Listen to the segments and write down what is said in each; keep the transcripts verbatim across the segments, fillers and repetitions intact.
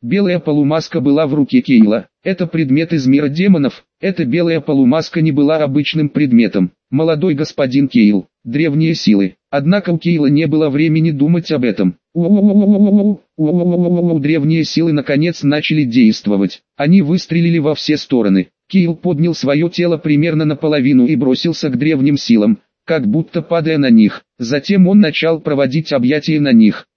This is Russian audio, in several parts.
Белая полумаска была в руке Кейла. Это предмет из мира демонов. Эта белая полумаска не была обычным предметом. Молодой господин Кейл, древние силы. Однако у Кейла не было времени думать об этом. Древние силы наконец начали действовать. Они выстрелили во все стороны. Кейл поднял свое тело примерно наполовину и бросился к древним силам, как будто падая на них. Затем он начал проводить объятия на них.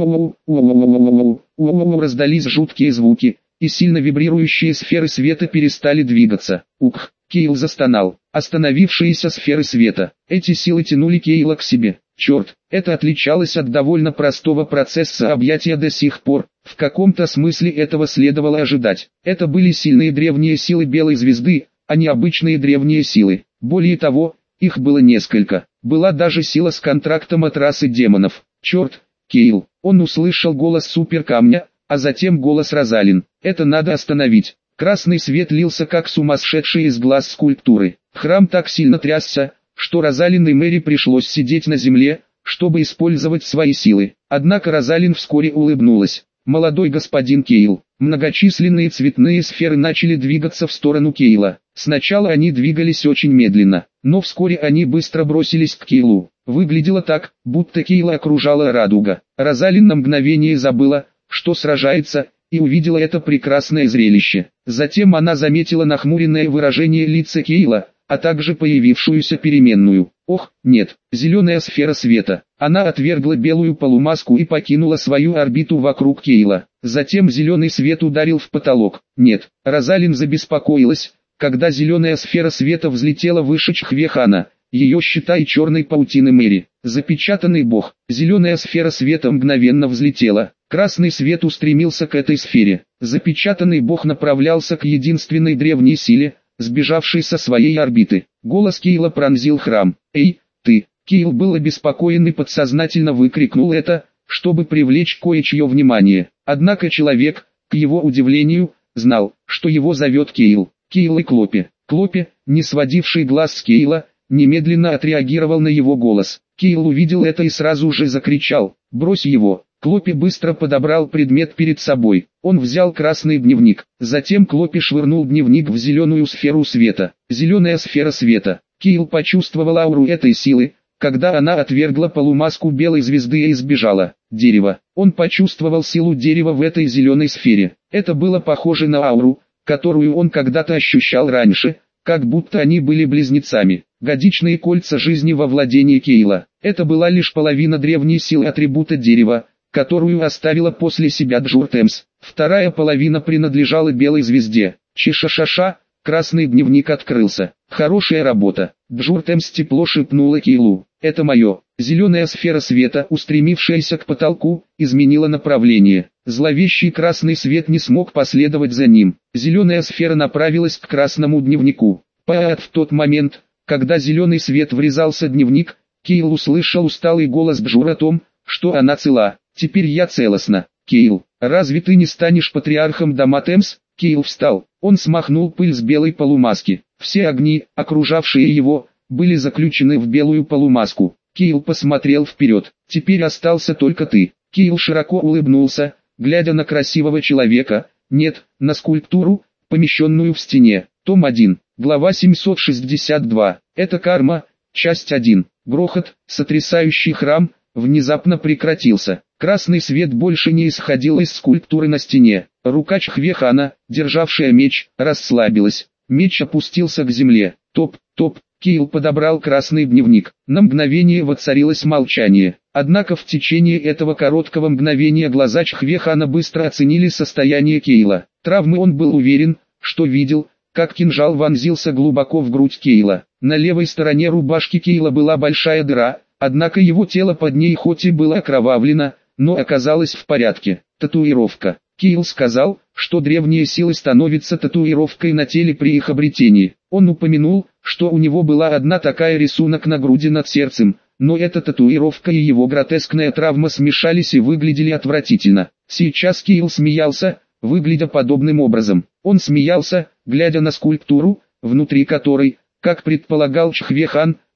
Раздались жуткие звуки, и сильно вибрирующие сферы света перестали двигаться. Ух! Кейл застонал. Остановившиеся сферы света. Эти силы тянули Кейла к себе. Черт, это отличалось от довольно простого процесса объятия до сих пор. В каком-то смысле этого следовало ожидать. Это были сильные древние силы Белой Звезды, а не обычные древние силы. Более того, их было несколько. Была даже сила с контрактом от расы демонов. Черт, Кейл. Он услышал голос суперкамня, а затем голос Розалин. Это надо остановить. Красный свет лился как сумасшедший из глаз скульптуры. Храм так сильно трясся, что Розалин и Мэри пришлось сидеть на земле, чтобы использовать свои силы. Однако Розалин вскоре улыбнулась. Молодой господин Кейл. Многочисленные цветные сферы начали двигаться в сторону Кейла. Сначала они двигались очень медленно, но вскоре они быстро бросились к Кейлу. Выглядело так, будто Кейла окружала радуга. Розалин на мгновение забыла, что сражается, и увидела это прекрасное зрелище. Затем она заметила нахмуренное выражение лица Кейла, а также появившуюся переменную. Ох, нет, зеленая сфера света. Она отвергла белую полумаску и покинула свою орбиту вокруг Кейла. Затем зеленый свет ударил в потолок. Нет, Розалин забеспокоилась, когда зеленая сфера света взлетела выше Чхвехана, ее щита и черной паутины Мэри. Запечатанный бог. Зеленая сфера света мгновенно взлетела. Красный свет устремился к этой сфере. Запечатанный бог направлялся к единственной древней силе, сбежавшей со своей орбиты. Голос Кейла пронзил храм. «Эй, ты!» Кейл был обеспокоен и подсознательно выкрикнул это, чтобы привлечь кое-чье внимание. Однако человек, к его удивлению, знал, что его зовет Кейл. Кейл и Клопи. Клопи, не сводивший глаз с Кейла, немедленно отреагировал на его голос. Кейл увидел это и сразу же закричал: «Брось его!» Клопи быстро подобрал предмет перед собой. Он взял красный дневник. Затем Клопи швырнул дневник в зеленую сферу света. Зеленая сфера света. Кейл почувствовал ауру этой силы, когда она отвергла полумаску белой звезды и избежала. Дерево. Он почувствовал силу дерева в этой зеленой сфере. Это было похоже на ауру, которую он когда-то ощущал раньше, как будто они были близнецами. Годичные кольца жизни во владении Кейла. Это была лишь половина древней силы атрибута дерева, которую оставила после себя Джуртемс. Вторая половина принадлежала белой звезде. Чишашаша, красный дневник открылся. Хорошая работа. Джуртемс тепло шепнула Кейлу. Это мое. Зеленая сфера света, устремившаяся к потолку, изменила направление. Зловещий красный свет не смог последовать за ним. Зеленая сфера направилась к красному дневнику. Паат в тот момент, когда зеленый свет врезался в дневник, Кейл услышал усталый голос Джур о том, что она цела. Теперь я целостна. Кейл, разве ты не станешь патриархом дома Темс? Кейл встал. Он смахнул пыль с белой полумаски. Все огни, окружавшие его, были заключены в белую полумаску. Кейл посмотрел вперед. Теперь остался только ты. Кейл широко улыбнулся, глядя на красивого человека. Нет, на скульптуру, помещенную в стене. Том один, глава семьсот шестьдесят два. Это карма, часть один. Грохот, сотрясающий храм, внезапно прекратился. Красный свет больше не исходил из скульптуры на стене. Рука Чхвехана, державшая меч, расслабилась. Меч опустился к земле. Топ, топ. Кейл подобрал красный дневник. На мгновение воцарилось молчание. Однако в течение этого короткого мгновения глаза Чхвехана быстро оценили состояние Кейла. Травмы он был уверен, что видел, как кинжал вонзился глубоко в грудь Кейла. На левой стороне рубашки Кейла была большая дыра, однако его тело под ней хоть и было окровавлено, но оказалось в порядке. Татуировка. Кейл сказал, что древние силы становятся татуировкой на теле при их обретении. Он упомянул, что у него была одна такая рисунок на груди над сердцем, но эта татуировка и его гротескная травма смешались и выглядели отвратительно. Сейчас Кейл смеялся, выглядя подобным образом. Он смеялся, глядя на скульптуру, внутри которой, как предполагал Чхвехан,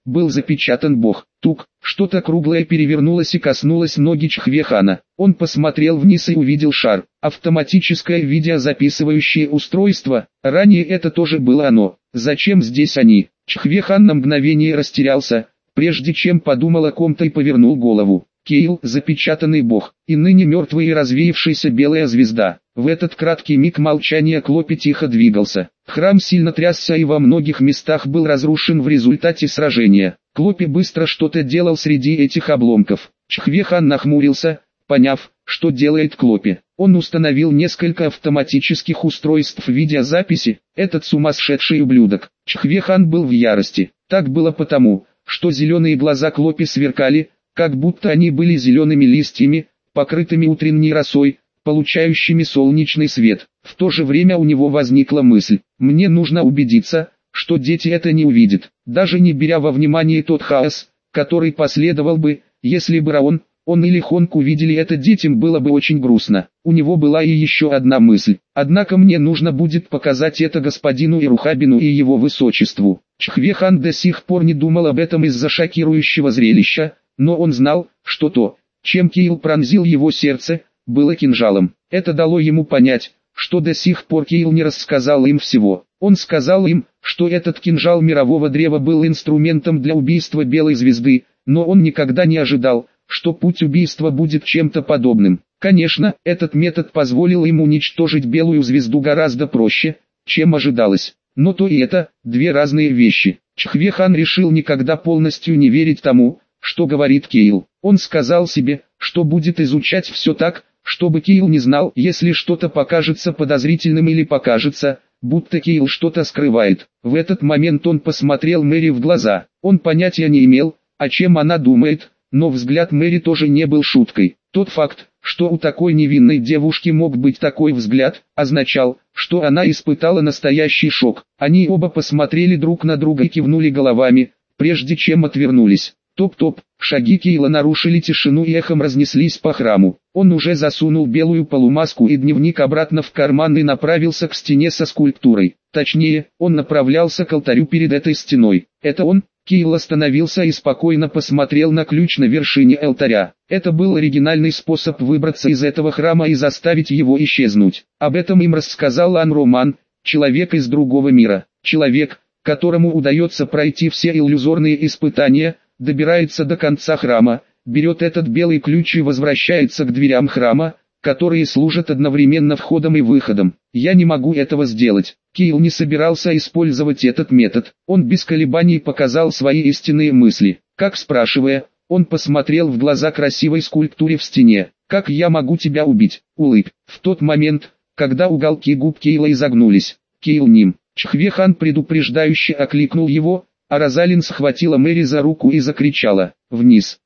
был запечатан бог. Тук, что-то круглое перевернулось и коснулось ноги Чхвехана. Он посмотрел вниз и увидел шар. Автоматическое видеозаписывающее устройство. Ранее это тоже было оно. Зачем здесь они? Чхвехан на мгновение растерялся, прежде чем подумал о ком-то и повернул голову. Кейл, запечатанный бог, и ныне мертвая и развеявшаяся белая звезда. В этот краткий миг молчания Клопи тихо двигался. Храм сильно трясся и во многих местах был разрушен в результате сражения. Клопи быстро что-то делал среди этих обломков. Чхвехан нахмурился, поняв, что делает Клопи. Он установил несколько автоматических устройств видеозаписи. Этот сумасшедший ублюдок. Чхвехан был в ярости. Так было потому, что зеленые глаза Клопи сверкали, как будто они были зелеными листьями, покрытыми утренней росой, получающими солнечный свет. В то же время у него возникла мысль: мне нужно убедиться, что дети это не увидят, даже не беря во внимание тот хаос, который последовал бы, если бы Раон, он или Хонг увидели это. Детям было бы очень грустно. У него была и еще одна мысль: однако мне нужно будет показать это господину Ирухабину и его высочеству. Чхвехан до сих пор не думал об этом из-за шокирующего зрелища, но он знал, что то, чем Кейл пронзил его сердце, было кинжалом. Это дало ему понять, что до сих пор Кейл не рассказал им всего. Он сказал им, что этот кинжал мирового древа был инструментом для убийства Белой Звезды, но он никогда не ожидал, что путь убийства будет чем-то подобным. Конечно, этот метод позволил им уничтожить Белую Звезду гораздо проще, чем ожидалось. Но то и это, две разные вещи. Чхвехан решил никогда полностью не верить тому, что говорит Кейл. Он сказал себе, что будет изучать все так, чтобы Кейл не знал, если что-то покажется подозрительным или покажется, будто Кейл что-то скрывает. В этот момент он посмотрел Мэри в глаза. Он понятия не имел, о чем она думает, но взгляд Мэри тоже не был шуткой. Тот факт, что у такой невинной девушки мог быть такой взгляд, означал, что она испытала настоящий шок. Они оба посмотрели друг на друга и кивнули головами, прежде чем отвернулись. Топ-топ, шаги Кейла нарушили тишину и эхом разнеслись по храму. Он уже засунул белую полумаску и дневник обратно в карман и направился к стене со скульптурой. Точнее, он направлялся к алтарю перед этой стеной. Это он? Кейл остановился и спокойно посмотрел на ключ на вершине алтаря. Это был оригинальный способ выбраться из этого храма и заставить его исчезнуть. Об этом им рассказал Ан-Роман, человек из другого мира. Человек, которому удается пройти все иллюзорные испытания, добирается до конца храма, берет этот белый ключ и возвращается к дверям храма, которые служат одновременно входом и выходом. Я не могу этого сделать. Кейл не собирался использовать этот метод. Он без колебаний показал свои истинные мысли. Как спрашивая, он посмотрел в глаза красивой скульптуре в стене. «Как я могу тебя убить?» Улыб. В тот момент, когда уголки губ Кейла изогнулись, Кейл ним. Чхвехан предупреждающе окликнул его, а Розалин схватила Мэри за руку и закричала: «Вниз!»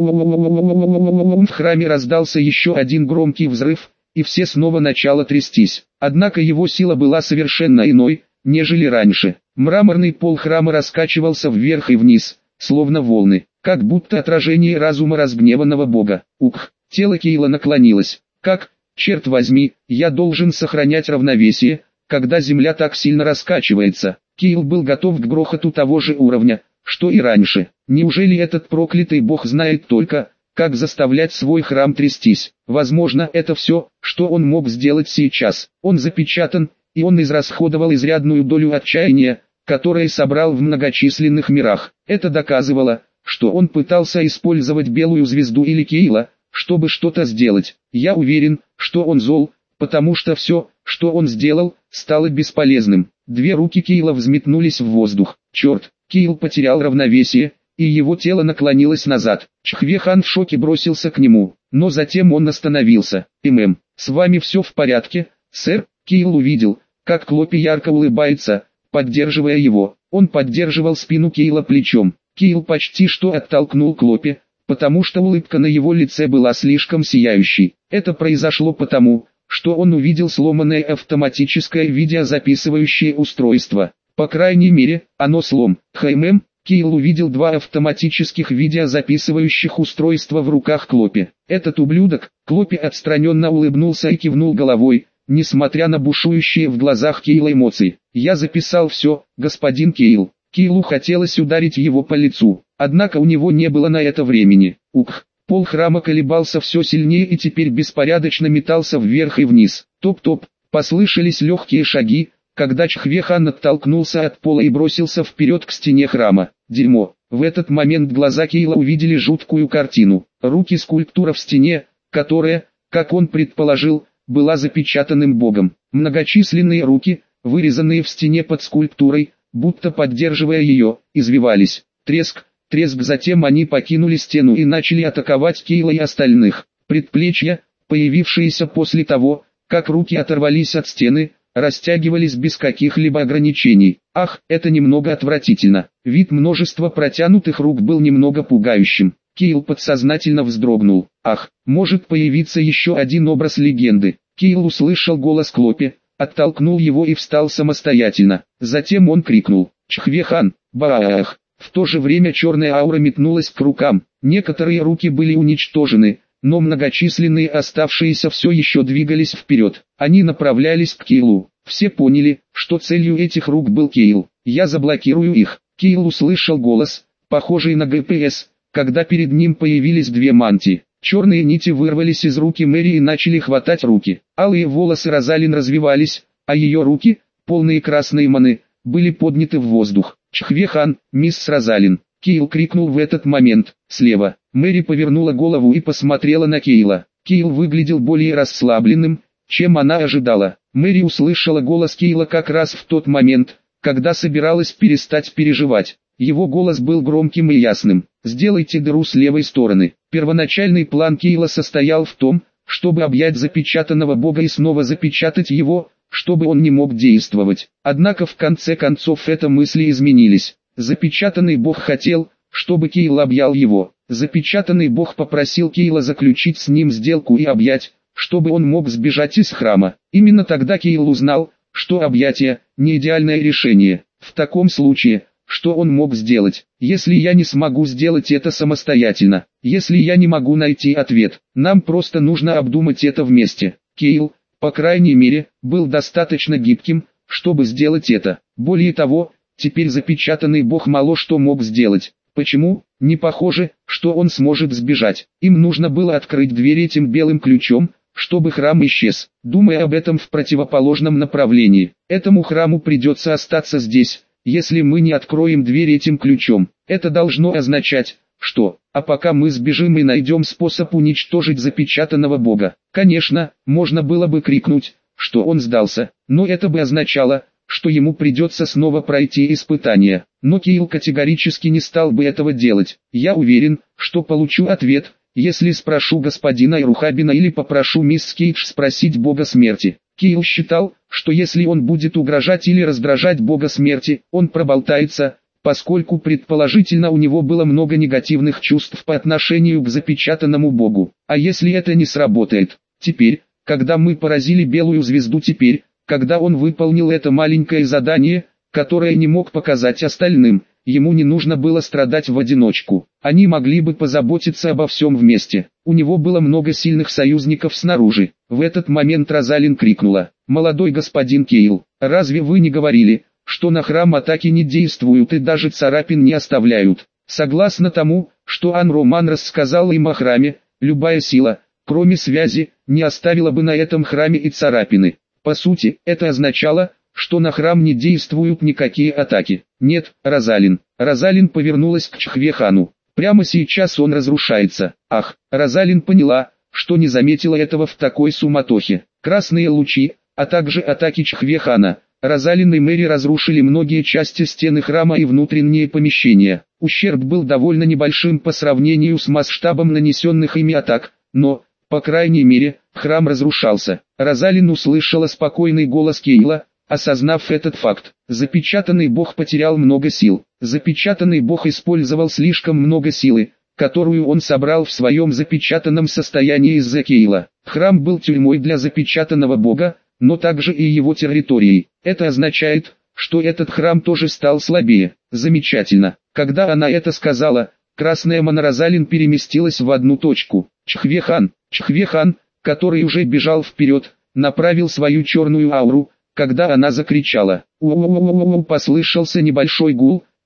В храме раздался еще один громкий взрыв, и все снова начало трястись. Однако его сила была совершенно иной, нежели раньше. Мраморный пол храма раскачивался вверх и вниз, словно волны, как будто отражение разума разгневанного бога. Ух, тело Кейла наклонилось. Как, черт возьми, я должен сохранять равновесие, когда земля так сильно раскачивается? Кейл был готов к грохоту того же уровня, что и раньше. Неужели этот проклятый бог знает только, как заставлять свой храм трястись? Возможно, это все, что он мог сделать сейчас. Он запечатан, и он израсходовал изрядную долю отчаяния, которое собрал в многочисленных мирах. Это доказывало, что он пытался использовать Белую Звезду или Кейла, чтобы что-то сделать. Я уверен, что он зол, потому что все, что он сделал, стало бесполезным. Две руки Кейла взметнулись в воздух. Черт, Кейл потерял равновесие, и его тело наклонилось назад. Чхвехан в шоке бросился к нему, но затем он остановился. «ММ, с вами все в порядке, сэр?» Кейл увидел, как Клопи ярко улыбается, поддерживая его. Он поддерживал спину Кейла плечом. Кейл почти что оттолкнул Клопи, потому что улыбка на его лице была слишком сияющей. Это произошло потому, что он увидел сломанное автоматическое видеозаписывающее устройство. По крайней мере, оно слом. Хм, Кейл увидел два автоматических видеозаписывающих устройства в руках Клопи. Этот ублюдок, Клопи отстраненно улыбнулся и кивнул головой, несмотря на бушующие в глазах Кейла эмоции. «Я записал все, господин Кейл». Кейлу хотелось ударить его по лицу, однако у него не было на это времени. Ух! Пол храма колебался все сильнее и теперь беспорядочно метался вверх и вниз. Топ-топ, послышались легкие шаги, когда Чхве-хан оттолкнулся от пола и бросился вперед к стене храма. Дерьмо! В этот момент глаза Кейла увидели жуткую картину. Руки скульптура в стене, которая, как он предположил, была запечатанным богом. Многочисленные руки, вырезанные в стене под скульптурой, будто поддерживая ее, извивались. Треск, треск, затем они покинули стену и начали атаковать Кейла и остальных. Предплечья, появившиеся после того, как руки оторвались от стены, растягивались без каких-либо ограничений. Ах, это немного отвратительно. Вид множества протянутых рук был немного пугающим. Кейл подсознательно вздрогнул. Ах, может появиться еще один образ легенды. Кейл услышал голос Клопи, оттолкнул его и встал самостоятельно. Затем он крикнул: «Чхве-хан, баах!» В то же время черная аура метнулась к рукам. Некоторые руки были уничтожены, но многочисленные оставшиеся все еще двигались вперед. Они направлялись к Кейлу. Все поняли, что целью этих рук был Кейл. «Я заблокирую их». Кейл услышал голос, похожий на ГПС, когда перед ним появились две мантии. Черные нити вырвались из руки Мэри и начали хватать руки. Алые волосы Розалин развивались, а ее руки, полные красной маны, были подняты в воздух. «Чхве-хан, мисс Розалин!» Кейл крикнул в этот момент. Слева. Мэри повернула голову и посмотрела на Кейла. Кейл выглядел более расслабленным, чем она ожидала. Мэри услышала голос Кейла как раз в тот момент, когда собиралась перестать переживать. Его голос был громким и ясным. «Сделайте дыру с левой стороны». Первоначальный план Кейла состоял в том, чтобы объять запечатанного бога и снова запечатать его, чтобы он не мог действовать. Однако в конце концов это мысли изменились. Запечатанный бог хотел, чтобы Кейл объял его. Запечатанный бог попросил Кейла заключить с ним сделку и объять, чтобы он мог сбежать из храма. Именно тогда Кейл узнал, что объятие – не идеальное решение. В таком случае, что он мог сделать? Если я не смогу сделать это самостоятельно, если я не могу найти ответ, нам просто нужно обдумать это вместе. Кейл, по крайней мере, был достаточно гибким, чтобы сделать это. Более того, теперь запечатанный бог мало что мог сделать. Почему? Не похоже, что он сможет сбежать. Им нужно было открыть дверь этим белым ключом, чтобы храм исчез. Думая об этом в противоположном направлении, этому храму придется остаться здесь, если мы не откроем дверь этим ключом. Это должно означать, что, а пока мы сбежим и найдем способ уничтожить запечатанного бога. Конечно, можно было бы крикнуть, что он сдался, но это бы означало, что ему придется снова пройти испытание. Но Кейл категорически не стал бы этого делать. Я уверен, что получу ответ, если спрошу господина Ирухабина или попрошу мисс Кейдж спросить бога смерти. Кейл считал, что если он будет угрожать или раздражать бога смерти, он проболтается, поскольку предположительно у него было много негативных чувств по отношению к запечатанному богу. А если это не сработает? Теперь, когда мы поразили белую звезду, теперь, когда он выполнил это маленькое задание, которое не мог показать остальным, ему не нужно было страдать в одиночку. Они могли бы позаботиться обо всем вместе. У него было много сильных союзников снаружи. В этот момент Розалин крикнула: «Молодой господин Кейл, разве вы не говорили, что на храм атаки не действуют и даже царапин не оставляют?» Согласно тому, что Ан Роман рассказал им о храме, любая сила, кроме связи, не оставила бы на этом храме и царапины. По сути, это означало, что на храм не действуют никакие атаки. Нет, Розалин. Розалин повернулась к Чхве-хану. Прямо сейчас он разрушается. Ах, Розалин поняла, что не заметила этого в такой суматохе. Красные лучи, а также атаки Чхве-хана, Розалин и Мэри разрушили многие части стены храма и внутренние помещения. Ущерб был довольно небольшим по сравнению с масштабом нанесенных ими атак, но, по крайней мере, храм разрушался. Розалин услышала спокойный голос Кейла, осознав этот факт. Запечатанный бог потерял много сил. Запечатанный бог использовал слишком много силы, которую он собрал в своем запечатанном состоянии из-за Кейла. Храм был тюрьмой для запечатанного бога, но также и его территорией. Это означает, что этот храм тоже стал слабее. Замечательно. Когда она это сказала, красная мана Розалин переместилась в одну точку. Чхве-хан, Чхве-хан, который уже бежал вперед, направил свою черную ауру, когда она закричала. У-у-у-у-у, послышался небольшой гул,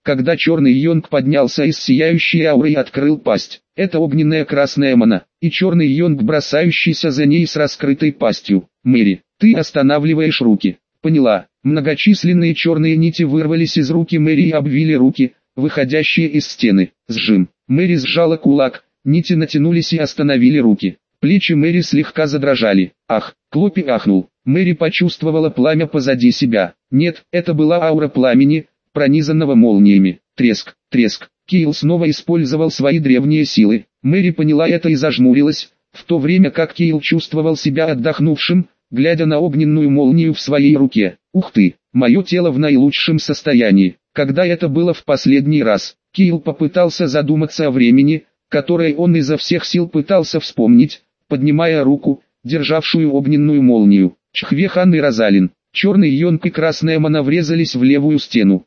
когда черный йонг поднялся из сияющей ауры и открыл пасть. Это огненная красная мана, и черный йонг, бросающийся за ней с раскрытой пастью. Мэри, ты останавливаешь руки. Поняла. Многочисленные черные нити вырвались из руки Мэри и обвили руки, выходящие из стены. Сжим. Мэри сжала кулак, нити натянулись и остановили руки. Плечи Мэри слегка задрожали. Ах, Клопи ахнул. Мэри почувствовала пламя позади себя. Нет, это была аура пламени, пронизанного молниями. Треск, треск. Кейл снова использовал свои древние силы. Мэри поняла это и зажмурилась, в то время как Кейл чувствовал себя отдохнувшим, глядя на огненную молнию в своей руке. Ух ты, мое тело в наилучшем состоянии. Когда это было в последний раз? Кейл попытался задуматься о времени, которое он изо всех сил пытался вспомнить, поднимая руку, державшую огненную молнию. Чхвехан и Розалин. Черный йонг и красная мана врезались в левую стену.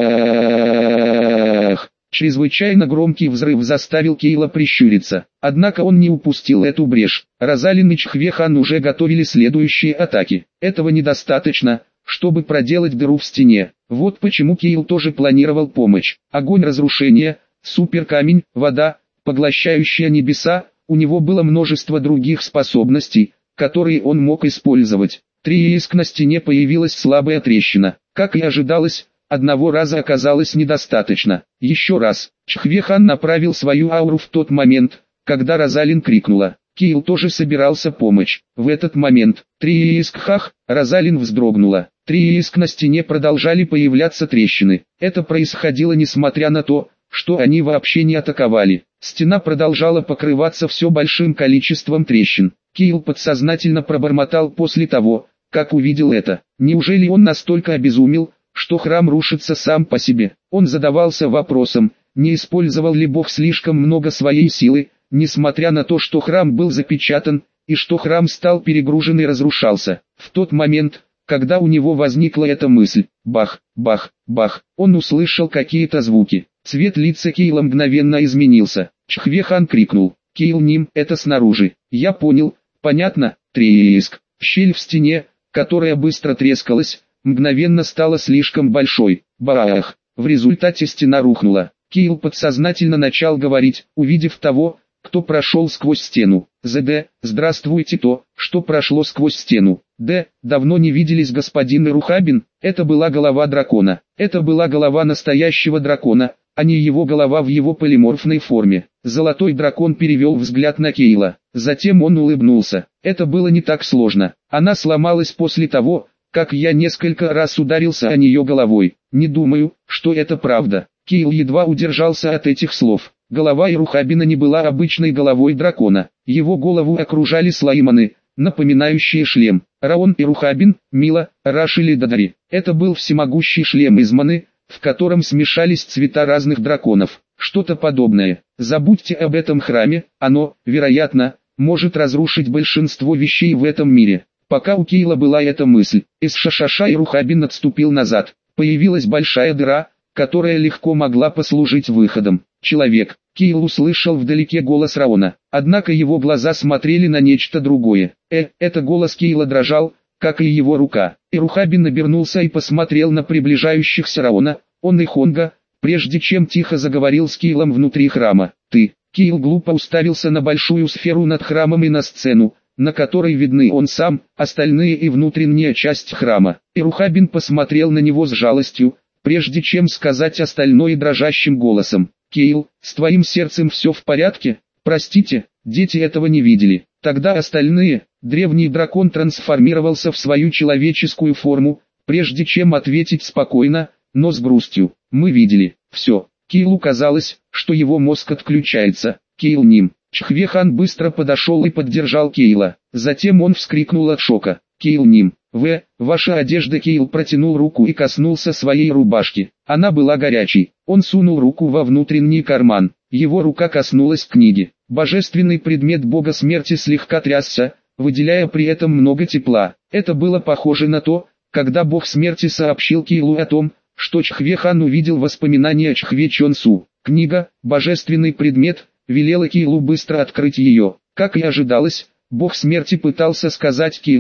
Бах! Чрезвычайно громкий взрыв заставил Кейла прищуриться. Однако он не упустил эту брешь. Розалин и Чхвехан уже готовили следующие атаки. Этого недостаточно, чтобы проделать дыру в стене. Вот почему Кейл тоже планировал помощь. Огонь разрушения, суперкамень, вода, поглощающая небеса. У него было множество других способностей, которые он мог использовать. Трииск на стене появилась слабая трещина. Как и ожидалось, одного раза оказалось недостаточно. Еще раз. Чхвехан направил свою ауру в тот момент, когда Розалин крикнула. Кейл тоже собирался помочь. В этот момент, Трииск хах, Розалин вздрогнула. Трииск на стене продолжали появляться трещины. Это происходило несмотря на то, что они вообще не атаковали. Стена продолжала покрываться все большим количеством трещин. Кейл подсознательно пробормотал после того, как увидел это. Неужели он настолько обезумел, что храм рушится сам по себе? Он задавался вопросом, не использовал ли Бог слишком много своей силы, несмотря на то, что храм был запечатан, и что храм стал перегружен и разрушался. В тот момент, когда у него возникла эта мысль, бах, бах, бах, он услышал какие-то звуки. Цвет лица Кейла мгновенно изменился. Чхвехан крикнул. Кейл Ним, это снаружи. Я понял, понятно, треск. Щель в стене, которая быстро трескалась, мгновенно стала слишком большой. Бах! В результате стена рухнула. Кейл подсознательно начал говорить, увидев того, кто прошел сквозь стену. ЗД, здравствуйте, то, что прошло сквозь стену. Д, давно не виделись, господин Ирухабин. Это была голова дракона. Это была голова настоящего дракона, а не его голова в его полиморфной форме. Золотой дракон перевел взгляд на Кейла. Затем он улыбнулся. Это было не так сложно. Она сломалась после того, как я несколько раз ударился о нее головой. Не думаю, что это правда. Кейл едва удержался от этих слов. Голова Ирухабина не была обычной головой дракона. Его голову окружали слои маны, напоминающие шлем. Раон Ирухабин, Мила, Рашили Дадари. Это был всемогущий шлем из маны, в котором смешались цвета разных драконов. Что-то подобное. Забудьте об этом храме, оно, вероятно, может разрушить большинство вещей в этом мире. Пока у Кейла была эта мысль, из Шашаша Ирухабин отступил назад. Появилась большая дыра, которая легко могла послужить выходом. Человек. Кейл услышал вдалеке голос Раона, однако его глаза смотрели на нечто другое. Э, это голос Кейла дрожал, как и его рука. Ирухабин обернулся и посмотрел на приближающихся Раона, он и Хонга, прежде чем тихо заговорил с Кейлом внутри храма. Ты. Кейл глупо уставился на большую сферу над храмом и на сцену, на которой видны он сам, остальные и внутренняя часть храма. Ирухабин посмотрел на него с жалостью, прежде чем сказать остальное дрожащим голосом. Кейл, с твоим сердцем все в порядке? Простите, дети этого не видели. Тогда остальные, древний дракон трансформировался в свою человеческую форму, прежде чем ответить спокойно, но с грустью. Мы видели, все. Кейлу казалось, что его мозг отключается. Кейл Ним. Чхвехан быстро подошел и поддержал Кейла. Затем он вскрикнул от шока. Кейл Ним. В, ваша одежда. Кейл протянул руку и коснулся своей рубашки. Она была горячей. Он сунул руку во внутренний карман. Его рука коснулась книги. Божественный предмет бога смерти слегка трясся, выделяя при этом много тепла. Это было похоже на то, когда бог смерти сообщил Кейлу о том, что Чхвехан увидел воспоминания Чхве Чонсу. Книга, божественный предмет, велела Кейлу быстро открыть ее. Как и ожидалось, бог смерти пытался сказать Кейлу,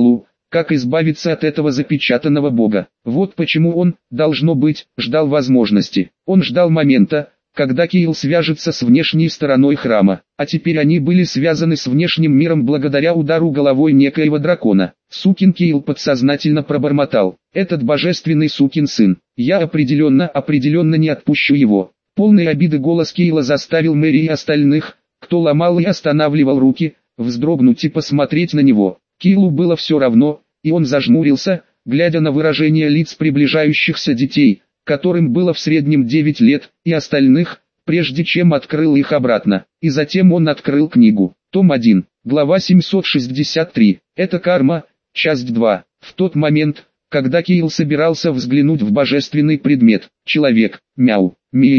как избавиться от этого запечатанного бога. Вот почему он, должно быть, ждал возможности. Он ждал момента, когда Кейл свяжется с внешней стороной храма, а теперь они были связаны с внешним миром благодаря удару головой некоего дракона. Сукин Кейл подсознательно пробормотал: «Этот божественный сукин сын, я определенно, определенно не отпущу его». Полный обиды голос Кейла заставил Мэри и остальных, кто ломал и останавливал руки, вздрогнуть и посмотреть на него. Кейлу было все равно, и он зажмурился, глядя на выражение лиц приближающихся детей, которым было в среднем девять лет, и остальных, прежде чем открыл их обратно. И затем он открыл книгу. Том один, глава семьсот шестьдесят три. Это карма, часть два. В тот момент, когда Кейл собирался взглянуть в божественный предмет, человек, мяу,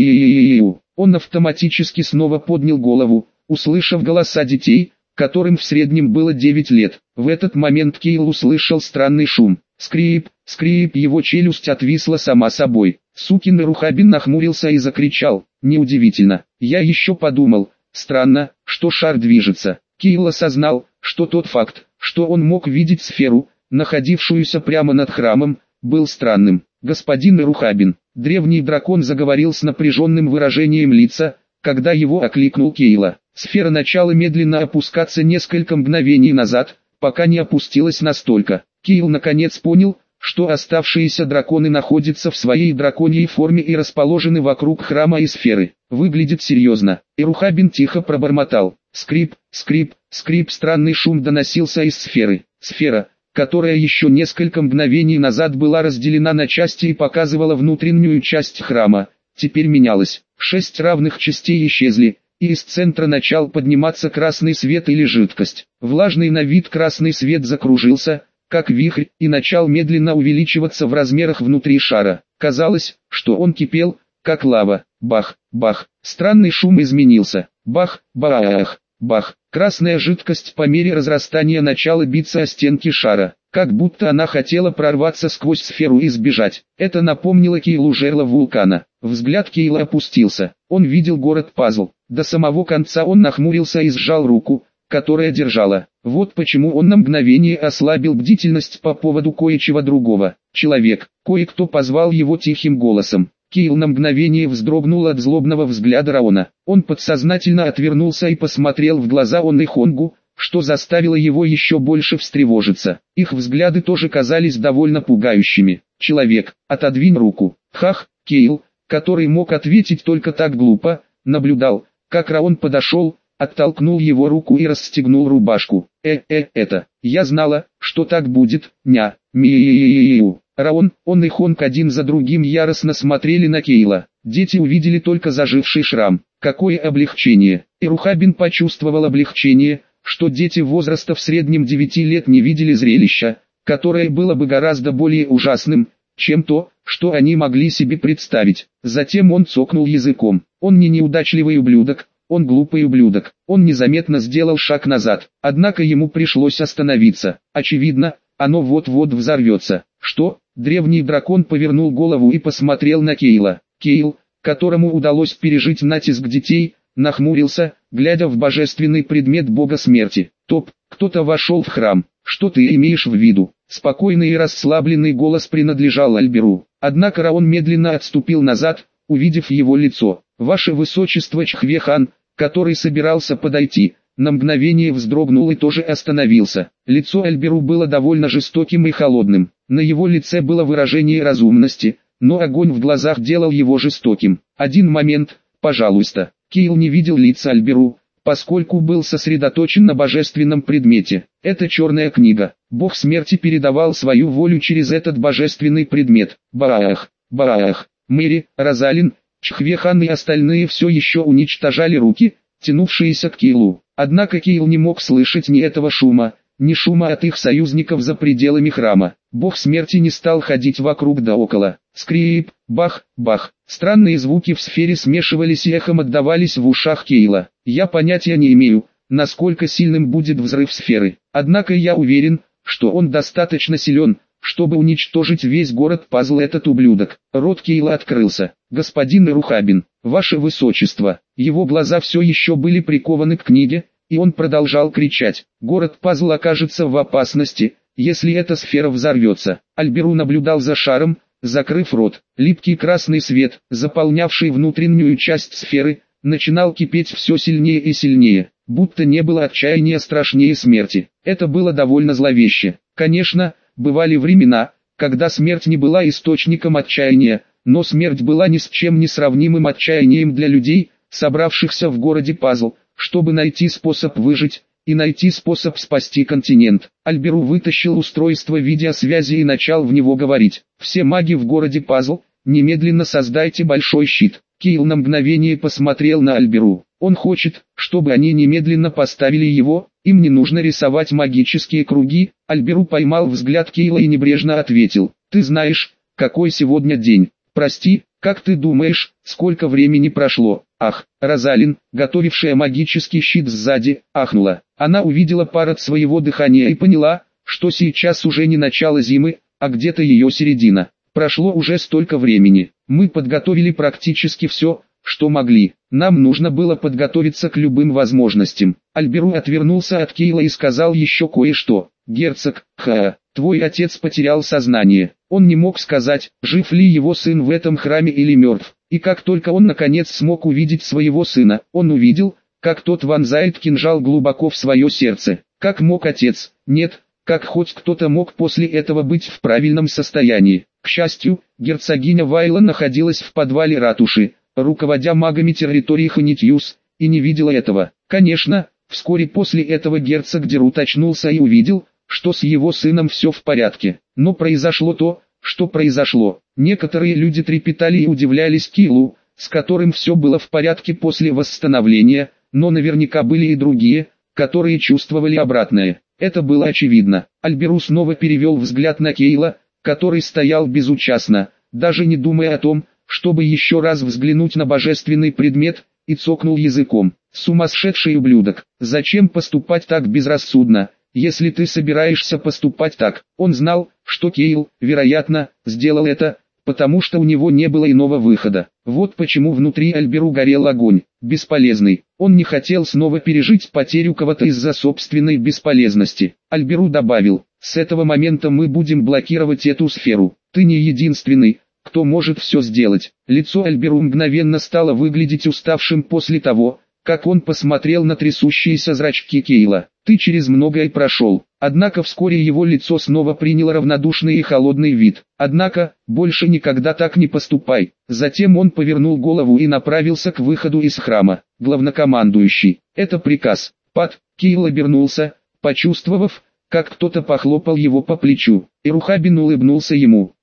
мяу, он автоматически снова поднял голову, услышав голоса детей, которым в среднем было девять лет. В этот момент Кейл услышал странный шум. Скрип, скрип, его челюсть отвисла сама собой. Сукин Рухабин нахмурился и закричал: «Неудивительно, я еще подумал, странно, что шар движется». Кейл осознал, что тот факт, что он мог видеть сферу, находившуюся прямо над храмом, был странным. «Господин Рухабин», древний дракон заговорил с напряженным выражением лица, когда его окликнул Кейла. Сфера начала медленно опускаться несколько мгновений назад, пока не опустилась настолько. Кейл наконец понял, что оставшиеся драконы находятся в своей драконьей форме и расположены вокруг храма и сферы. Выглядит серьезно. И Рухабин тихо пробормотал: «Скрип, скрип, скрип». Странный шум доносился из сферы. Сфера, которая еще несколько мгновений назад была разделена на части и показывала внутреннюю часть храма, теперь менялась. Шесть равных частей исчезли, и из центра начал подниматься красный свет или жидкость. Влажный на вид красный свет закружился, как вихрь, и начал медленно увеличиваться в размерах внутри шара. Казалось, что он кипел, как лава. Бах, бах. Странный шум изменился. Бах, бах, бах. Красная жидкость по мере разрастания начала биться о стенки шара, как будто она хотела прорваться сквозь сферу и сбежать. Это напомнило Кейлу жерло вулкана. Взгляд Кейла опустился. Он видел город-пазл. До самого конца он нахмурился и сжал руку, которая держала. Вот почему он на мгновение ослабил бдительность по поводу кое-чего другого. Человек, кое-кто позвал его тихим голосом. Кейл на мгновение вздрогнул от злобного взгляда Раона. Он подсознательно отвернулся и посмотрел в глаза Он и Хонгу, что заставило его еще больше встревожиться. Их взгляды тоже казались довольно пугающими. «Человек, отодвинь руку». Хах, Кейл, который мог ответить только так глупо, наблюдал, как Раон подошел, оттолкнул его руку и расстегнул рубашку. «Э-э, это, я знала, что так будет, ня, ми-и-и-и-и-у». Раон, Он и Хонг один за другим яростно смотрели на Кейла. Дети увидели только заживший шрам. Какое облегчение! И Рухабин почувствовал облегчение, что дети возраста в среднем девяти лет не видели зрелища, которое было бы гораздо более ужасным, чем то, что они могли себе представить. Затем он цокнул языком. Он не неудачливый ублюдок, он глупый ублюдок. Он незаметно сделал шаг назад, однако ему пришлось остановиться. Очевидно, оно вот-вот взорвется. Что? Древний дракон повернул голову и посмотрел на Кейла. Кейл, которому удалось пережить натиск детей, нахмурился, глядя в божественный предмет бога смерти. «Топ, кто-то вошел в храм. Что ты имеешь в виду?» Спокойный и расслабленный голос принадлежал Альберу. Однако Раон медленно отступил назад, увидев его лицо. «Ваше высочество Чхве-хан», который собирался подойти, на мгновение вздрогнул и тоже остановился. Лицо Альберу было довольно жестоким и холодным. На его лице было выражение разумности, но огонь в глазах делал его жестоким. «Один момент, пожалуйста». Кейл не видел лица Альберу, поскольку был сосредоточен на божественном предмете. Это черная книга. Бог смерти передавал свою волю через этот божественный предмет. Баах, баах. Мэри, Розалин, Чхве-хан и остальные все еще уничтожали руки, тянувшиеся к Кейлу. Однако Кейл не мог слышать ни этого шума, ни шума от их союзников за пределами храма. Бог смерти не стал ходить вокруг да около. Скрип, бах, бах. Странные звуки в сфере смешивались и эхом отдавались в ушах Кейла. Я понятия не имею, насколько сильным будет взрыв сферы. Однако я уверен, что он достаточно силен, чтобы уничтожить весь город-пазл этот ублюдок. Рот Кейла открылся. «Господин Рухабин, ваше высочество». Его глаза все еще были прикованы к книге, и он продолжал кричать. «Город-пазл окажется в опасности, если эта сфера взорвется. Альберу наблюдал за шаром, закрыв рот. Липкий красный свет, заполнявший внутреннюю часть сферы, начинал кипеть все сильнее и сильнее, будто не было отчаяния страшнее смерти. Это было довольно зловеще. Конечно, бывали времена, когда смерть не была источником отчаяния, но смерть была ни с чем не сравнимым отчаянием для людей, собравшихся в городе Пазл, чтобы найти способ выжить и найти способ спасти континент. Альберу вытащил устройство видеосвязи и начал в него говорить. «Все маги в городе Пазл, немедленно создайте большой щит». Кейл на мгновение посмотрел на Альберу. Он хочет, чтобы они немедленно поставили его, им не нужно рисовать магические круги. Альберу поймал взгляд Кейла и небрежно ответил: «Ты знаешь, какой сегодня день? Прости, как ты думаешь, сколько времени прошло?» «Ах!» Розалин, готовившая магический щит сзади, ахнула. Она увидела пар от своего дыхания и поняла, что сейчас уже не начало зимы, а где-то ее середина. «Прошло уже столько времени. Мы подготовили практически все, что могли. Нам нужно было подготовиться к любым возможностям». Альберу отвернулся от Кейла и сказал еще кое-что. «Герцог, ха, твой отец потерял сознание. Он не мог сказать, жив ли его сын в этом храме или мертв. И как только он наконец смог увидеть своего сына, он увидел, как тот вонзает кинжал глубоко в свое сердце. Как мог отец? Нет, как хоть кто-то мог после этого быть в правильном состоянии?» К счастью, герцогиня Вайла находилась в подвале ратуши, руководя магами территории Ханитьюс, и не видела этого. Конечно, вскоре после этого герцог Дерут очнулся и увидел, что с его сыном все в порядке. Но произошло то, что произошло. Некоторые люди трепетали и удивлялись Килу, с которым все было в порядке после восстановления, но наверняка были и другие, которые чувствовали обратное. Это было очевидно. Альберу снова перевел взгляд на Кейла, который стоял безучастно, даже не думая о том, чтобы еще раз взглянуть на божественный предмет, и цокнул языком. «Сумасшедший ублюдок, зачем поступать так безрассудно, если ты собираешься поступать так?» Он знал, что Кейл, вероятно, сделал это, потому что у него не было иного выхода. Вот почему внутри Альберу горел огонь, бесполезный. Он не хотел снова пережить потерю кого-то из-за собственной бесполезности. Альберу добавил: «С этого момента мы будем блокировать эту сферу. Ты не единственный, кто может все сделать». Лицо Альберу мгновенно стало выглядеть уставшим после того, как он посмотрел на трясущиеся зрачки Кейла. «Ты через многое прошел». Однако вскоре его лицо снова приняло равнодушный и холодный вид. «Однако, больше никогда так не поступай». Затем он повернул голову и направился к выходу из храма. «Главнокомандующий, это приказ». Пат, Кейл обернулся, почувствовав, как кто-то похлопал его по плечу. Ирухабин улыбнулся ему.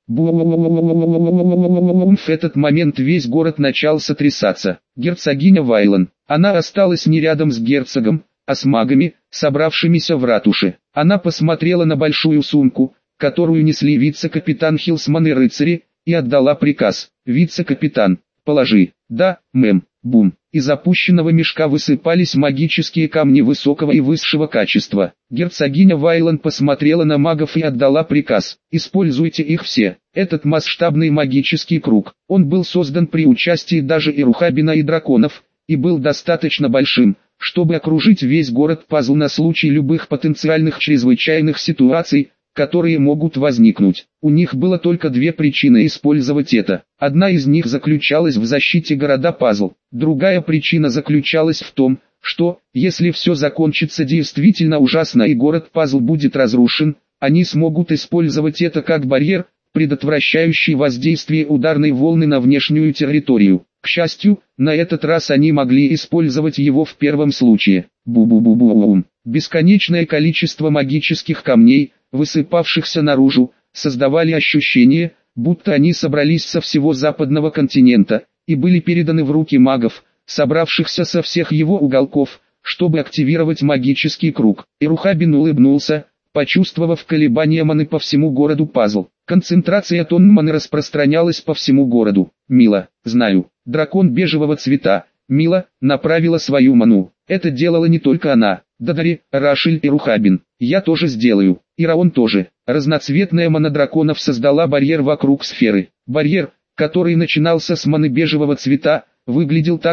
В этот момент весь город начал сотрясаться. Герцогиня Вайлан. Она осталась не рядом с герцогом, а с магами, собравшимися в ратуше. Она посмотрела на большую сумку, которую несли вице-капитан Хилсман и рыцари, и отдала приказ. «Вице-капитан, положи». «Да, мэм». Бум. Из опущенного мешка высыпались магические камни высокого и высшего качества. Герцогиня Вайлан посмотрела на магов и отдала приказ: «Используйте их все». Этот масштабный магический круг, он был создан при участии даже Ирухабина и драконов, и был достаточно большим, чтобы окружить весь город Пазл на случай любых потенциальных чрезвычайных ситуаций, которые могут возникнуть. У них было только две причины использовать это. Одна из них заключалась в защите города Пазл. Другая причина заключалась в том, что, если все закончится действительно ужасно и город Пазл будет разрушен, они смогут использовать это как барьер, предотвращающий воздействие ударной волны на внешнюю территорию. К счастью, на этот раз они могли использовать его в первом случае. Бу-бу-бу-бу-бум. Бесконечное количество магических камней, высыпавшихся наружу, создавали ощущение, будто они собрались со всего западного континента, и были переданы в руки магов, собравшихся со всех его уголков, чтобы активировать магический круг. Ирухабин улыбнулся, почувствовав колебания маны по всему городу Пазл. Концентрация тонн маны распространялась по всему городу. «Мила, знаю, дракон бежевого цвета, Мила, направила свою ману. Это делала не только она. Дадари, Рашель и Рухабин. Я тоже сделаю. И Раон тоже». Разноцветная мана драконов создала барьер вокруг сферы. Барьер, который начинался с маны бежевого цвета, выглядел так,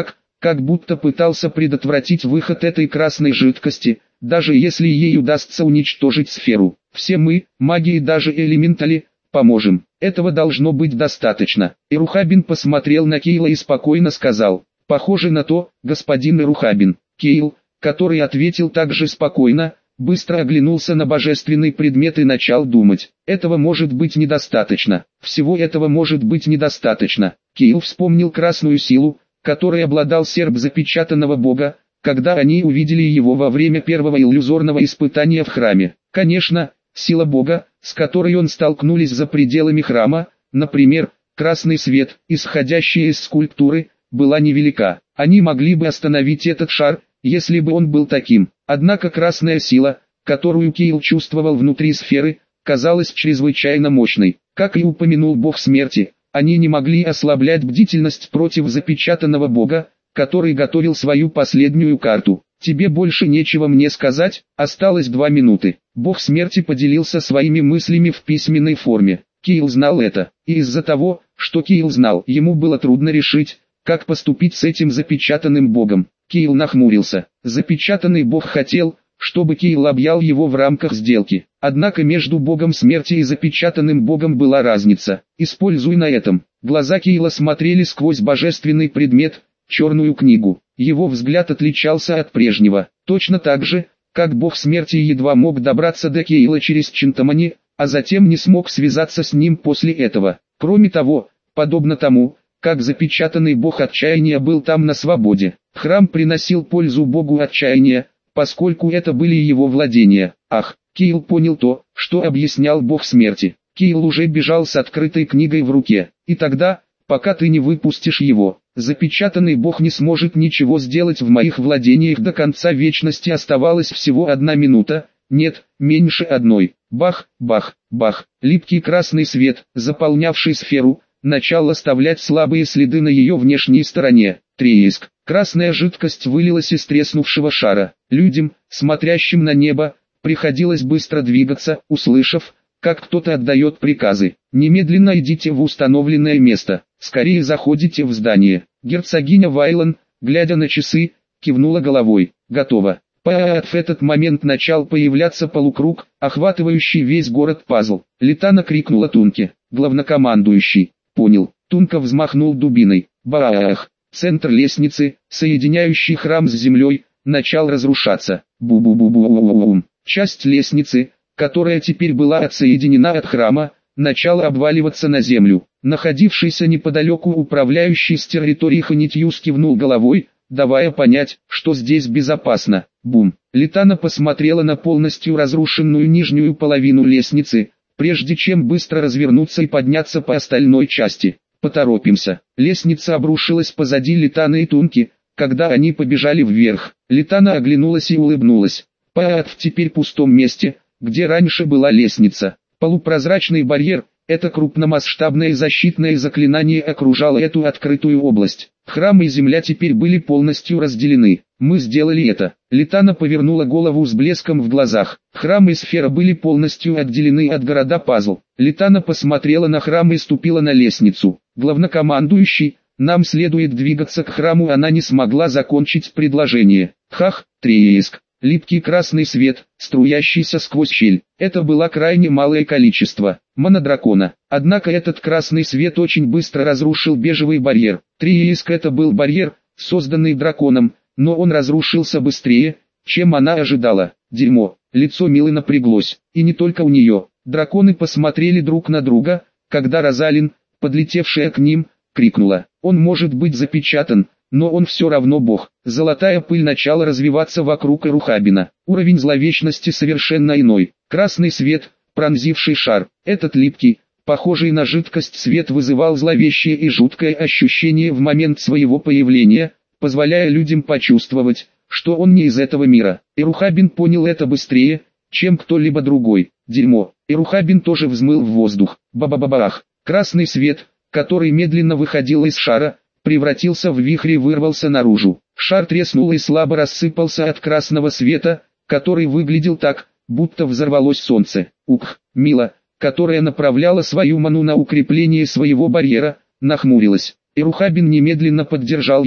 как будто пытался предотвратить выход этой красной жидкости, даже если ей удастся уничтожить сферу. Все мы, маги и даже элементали, поможем. Этого должно быть достаточно. Ирухабин посмотрел на Кейла и спокойно сказал: «Похоже на то, господин Ирухабин». Кейл, который ответил также спокойно, быстро оглянулся на божественный предмет и начал думать. Этого может быть недостаточно. Всего этого может быть недостаточно. Кейл вспомнил красную силу, которой обладал серп запечатанного бога, когда они увидели его во время первого иллюзорного испытания в храме. Конечно, сила бога, с которой он столкнулись за пределами храма, например, красный свет, исходящий из скульптуры, была невелика. Они могли бы остановить этот шар, если бы он был таким. Однако красная сила, которую Кейл чувствовал внутри сферы, казалась чрезвычайно мощной. Как и упомянул бог смерти, они не могли ослаблять бдительность против запечатанного бога, который готовил свою последнюю карту. «Тебе больше нечего мне сказать, осталось два минуты». Бог смерти поделился своими мыслями в письменной форме. Кейл знал это, и из-за того, что Кейл знал, ему было трудно решить, как поступить с этим запечатанным богом. Кейл нахмурился. Запечатанный бог хотел, чтобы Кейл объял его в рамках сделки. Однако между богом смерти и запечатанным богом была разница. Используй на этом. Глаза Кейла смотрели сквозь божественный предмет, черную книгу. Его взгляд отличался от прежнего. Точно так же, как бог смерти едва мог добраться до Кейла через Чинтамани, а затем не смог связаться с ним после этого. Кроме того, подобно тому, как запечатанный бог отчаяния был там на свободе, храм приносил пользу богу отчаяния, поскольку это были его владения. Ах, Кейл понял то, что объяснял бог смерти. Кейл уже бежал с открытой книгой в руке, и тогда, пока ты не выпустишь его, запечатанный бог не сможет ничего сделать в моих владениях. До конца вечности оставалась всего одна минута, нет, меньше одной. Бах, бах, бах, липкий красный свет, заполнявший сферу, начал оставлять слабые следы на ее внешней стороне. Треск. Красная жидкость вылилась из треснувшего шара. Людям, смотрящим на небо, приходилось быстро двигаться, услышав, как кто-то отдает приказы. Немедленно идите в установленное место, скорее заходите в здание. Герцогиня Вайлан, глядя на часы, кивнула головой. Готово. В этот момент начал появляться полукруг, охватывающий весь город пазл. Литана крикнула Тунке. Главнокомандующий. Понял. Тунка взмахнул дубиной. Баах. Центр лестницы, соединяющий храм с землей, начал разрушаться. Бу-бу-бу-бу-бу-бу-бум. Часть лестницы, которая теперь была отсоединена от храма, начала обваливаться на землю. Находившийся неподалеку управляющий с территории Ханитьюс кивнул головой, давая понять, что здесь безопасно. Бум. Литана посмотрела на полностью разрушенную нижнюю половину лестницы, прежде чем быстро развернуться и подняться по остальной части. Поторопимся. Лестница обрушилась позади Литаны и Тунки, когда они побежали вверх. Литана оглянулась и улыбнулась. Паат в теперь пустом месте, где раньше была лестница. Полупрозрачный барьер, это крупномасштабное защитное заклинание окружало эту открытую область. Храм и земля теперь были полностью разделены. Мы сделали это. Литана повернула голову с блеском в глазах. Храм и сфера были полностью отделены от города Пазл. Литана посмотрела на храм и ступила на лестницу. Главнокомандующий, нам следует двигаться к храму. Она не смогла закончить предложение. Хах, треск. Липкий красный свет, струящийся сквозь щель. Это было крайне малое количество монодракона. Однако этот красный свет очень быстро разрушил бежевый барьер. Треск — это был барьер, созданный драконом, но он разрушился быстрее, чем она ожидала. Дерьмо. Лицо Милы напряглось. И не только у нее. Драконы посмотрели друг на друга, когда Розалин, подлетевшая к ним, крикнула: «Он может быть запечатан, но он все равно бог». Золотая пыль начала развиваться вокруг Ирухабина. Уровень зловечности совершенно иной. Красный свет, пронзивший шар. Этот липкий, похожий на жидкость свет вызывал зловещее и жуткое ощущение в момент своего появления, позволяя людям почувствовать, что он не из этого мира. Ирухабин понял это быстрее, чем кто-либо другой. Дерьмо. Ирухабин тоже взмыл в воздух. Ба-ба-ба-бах. Красный свет, который медленно выходил из шара, превратился в вихрь и вырвался наружу. Шар треснул и слабо рассыпался от красного света, который выглядел так, будто взорвалось солнце. Ух, Мила, которая направляла свою ману на укрепление своего барьера, нахмурилась. Ирухабин немедленно поддержал ее.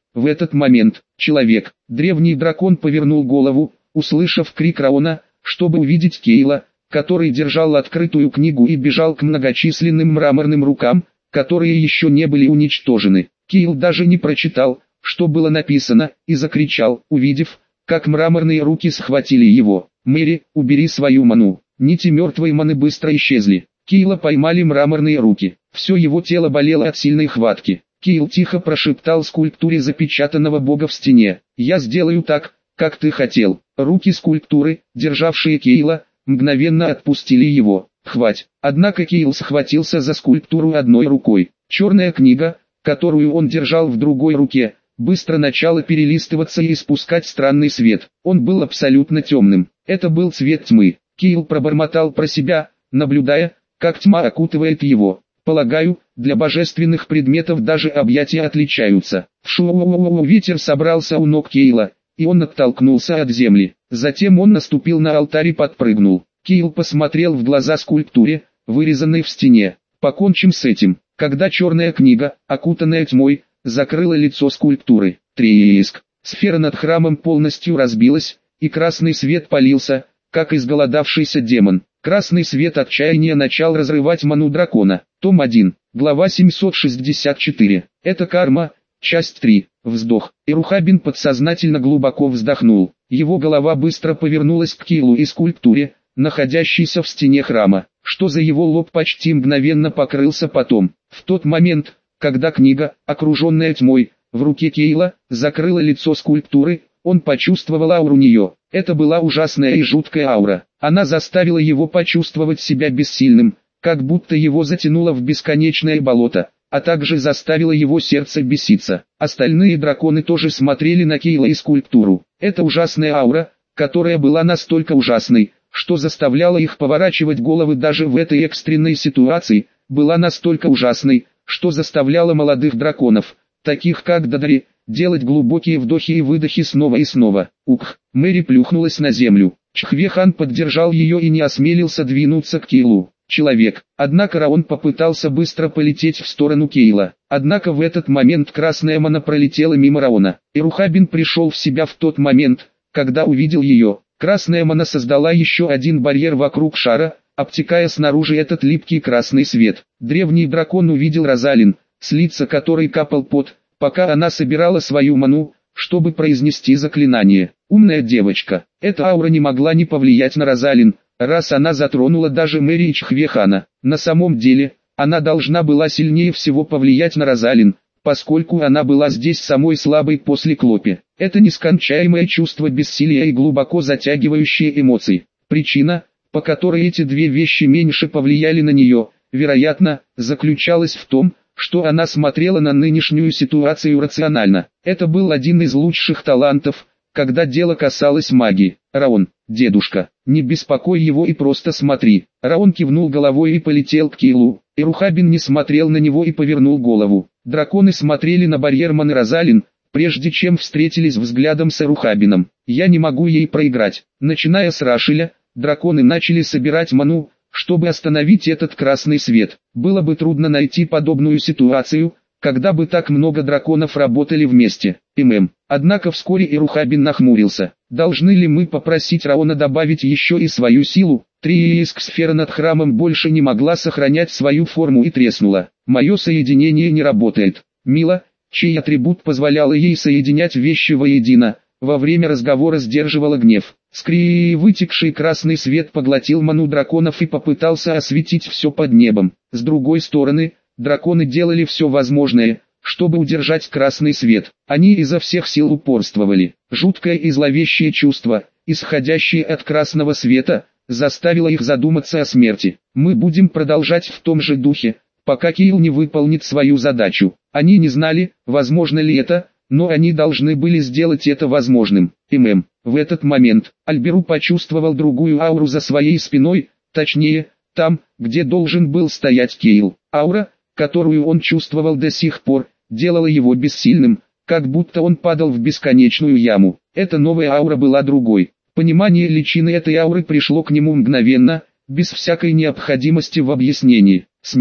В этот момент, человек, древний дракон повернул голову, услышав крик Раона, чтобы увидеть Кейла, который держал открытую книгу и бежал к многочисленным мраморным рукам, которые еще не были уничтожены. Кейл даже не прочитал, что было написано, и закричал, увидев, как мраморные руки схватили его. «Мэри, убери свою ману». Нити мертвой маны быстро исчезли. Кейла поймали мраморные руки. Все его тело болело от сильной хватки. Кейл тихо прошептал скульптуре запечатанного бога в стене: «Я сделаю так, как ты хотел». Руки скульптуры, державшие Кейла, мгновенно отпустили его. «Хвать!» Однако Кейл схватился за скульптуру одной рукой. Черная книга, которую он держал в другой руке, быстро начала перелистываться и испускать странный свет. Он был абсолютно темным. Это был цвет тьмы. Кейл пробормотал про себя, наблюдая, как тьма окутывает его. Полагаю, для божественных предметов даже объятия отличаются. Шоу, ветер собрался у ног Кейла, и он оттолкнулся от земли. Затем он наступил на алтарь и подпрыгнул. Кейл посмотрел в глаза скульптуре, вырезанной в стене. Покончим с этим. Когда черная книга, окутанная тьмой, закрыла лицо скульптуры. Треск. Сфера над храмом полностью разбилась, и красный свет полился, как изголодавшийся демон. Красный свет отчаяния начал разрывать ману дракона. Том один, глава семьсот шестьдесят четыре. Это карма, часть три. Вздох. Ирухабин подсознательно глубоко вздохнул. Его голова быстро повернулась к Кейлу и скульптуре, находящейся в стене храма, что за его лоб почти мгновенно покрылся потом. В тот момент, когда книга, окруженная тьмой, в руке Кейла, закрыла лицо скульптуры, он почувствовал ауру нее. Это была ужасная и жуткая аура. Она заставила его почувствовать себя бессильным, как будто его затянуло в бесконечное болото, а также заставила его сердце беситься. Остальные драконы тоже смотрели на Кейла и скульптуру. Это ужасная аура, которая была настолько ужасной, что заставляла их поворачивать головы даже в этой экстренной ситуации, была настолько ужасной, что заставляла молодых драконов, таких как Дадари, делать глубокие вдохи и выдохи снова и снова. Ух, Мэри плюхнулась на землю. Чхвехан поддержал ее и не осмелился двинуться к Кейлу. Человек. Однако Раон попытался быстро полететь в сторону Кейла. Однако в этот момент красная мана пролетела мимо Раона. Ирухабин пришел в себя в тот момент, когда увидел ее. Красная мана создала еще один барьер вокруг шара, обтекая снаружи этот липкий красный свет. Древний дракон увидел Розалин, с лица которой капал пот, пока она собирала свою ману, чтобы произнести заклинание. Умная девочка. Эта аура не могла не повлиять на Розалин, раз она затронула даже Мэри и Чхвехана. На самом деле, она должна была сильнее всего повлиять на Розалин, поскольку она была здесь самой слабой после Клопи. Это нескончаемое чувство бессилия и глубоко затягивающие эмоции. Причина, по которой эти две вещи меньше повлияли на нее, вероятно, заключалась в том, что она смотрела на нынешнюю ситуацию рационально. Это был один из лучших талантов, когда дело касалось магии. Раон, дедушка, не беспокой его и просто смотри. Раон кивнул головой и полетел к Кейлу. Ирухабин не смотрел на него и повернул голову. Драконы смотрели на барьер маны Розалин, прежде чем встретились взглядом с Ирухабином. Я не могу ей проиграть. Начиная с Рашиля, драконы начали собирать ману, чтобы остановить этот красный свет. Было бы трудно найти подобную ситуацию, когда бы так много драконов работали вместе. ММ. Однако вскоре Ирухабин нахмурился. Должны ли мы попросить Раона добавить еще и свою силу? Трииск сфера над храмом больше не могла сохранять свою форму и треснула. Мое соединение не работает. Мила, чей атрибут позволял ей соединять вещи воедино, во время разговора сдерживала гнев. Скри, вытекший красный свет поглотил ману драконов и попытался осветить все под небом. С другой стороны, драконы делали все возможное, чтобы удержать красный свет. Они изо всех сил упорствовали. Жуткое и зловещее чувство, исходящее от красного света, заставило их задуматься о смерти. Мы будем продолжать в том же духе, пока Кейл не выполнит свою задачу. Они не знали, возможно ли это, но они должны были сделать это возможным. ММ. В этот момент, Альберу почувствовал другую ауру за своей спиной, точнее, там, где должен был стоять Кейл. Аура, которую он чувствовал до сих пор, делала его бессильным, как будто он падал в бесконечную яму. Эта новая аура была другой. Понимание личины этой ауры пришло к нему мгновенно, без всякой необходимости в объяснении. Смерть.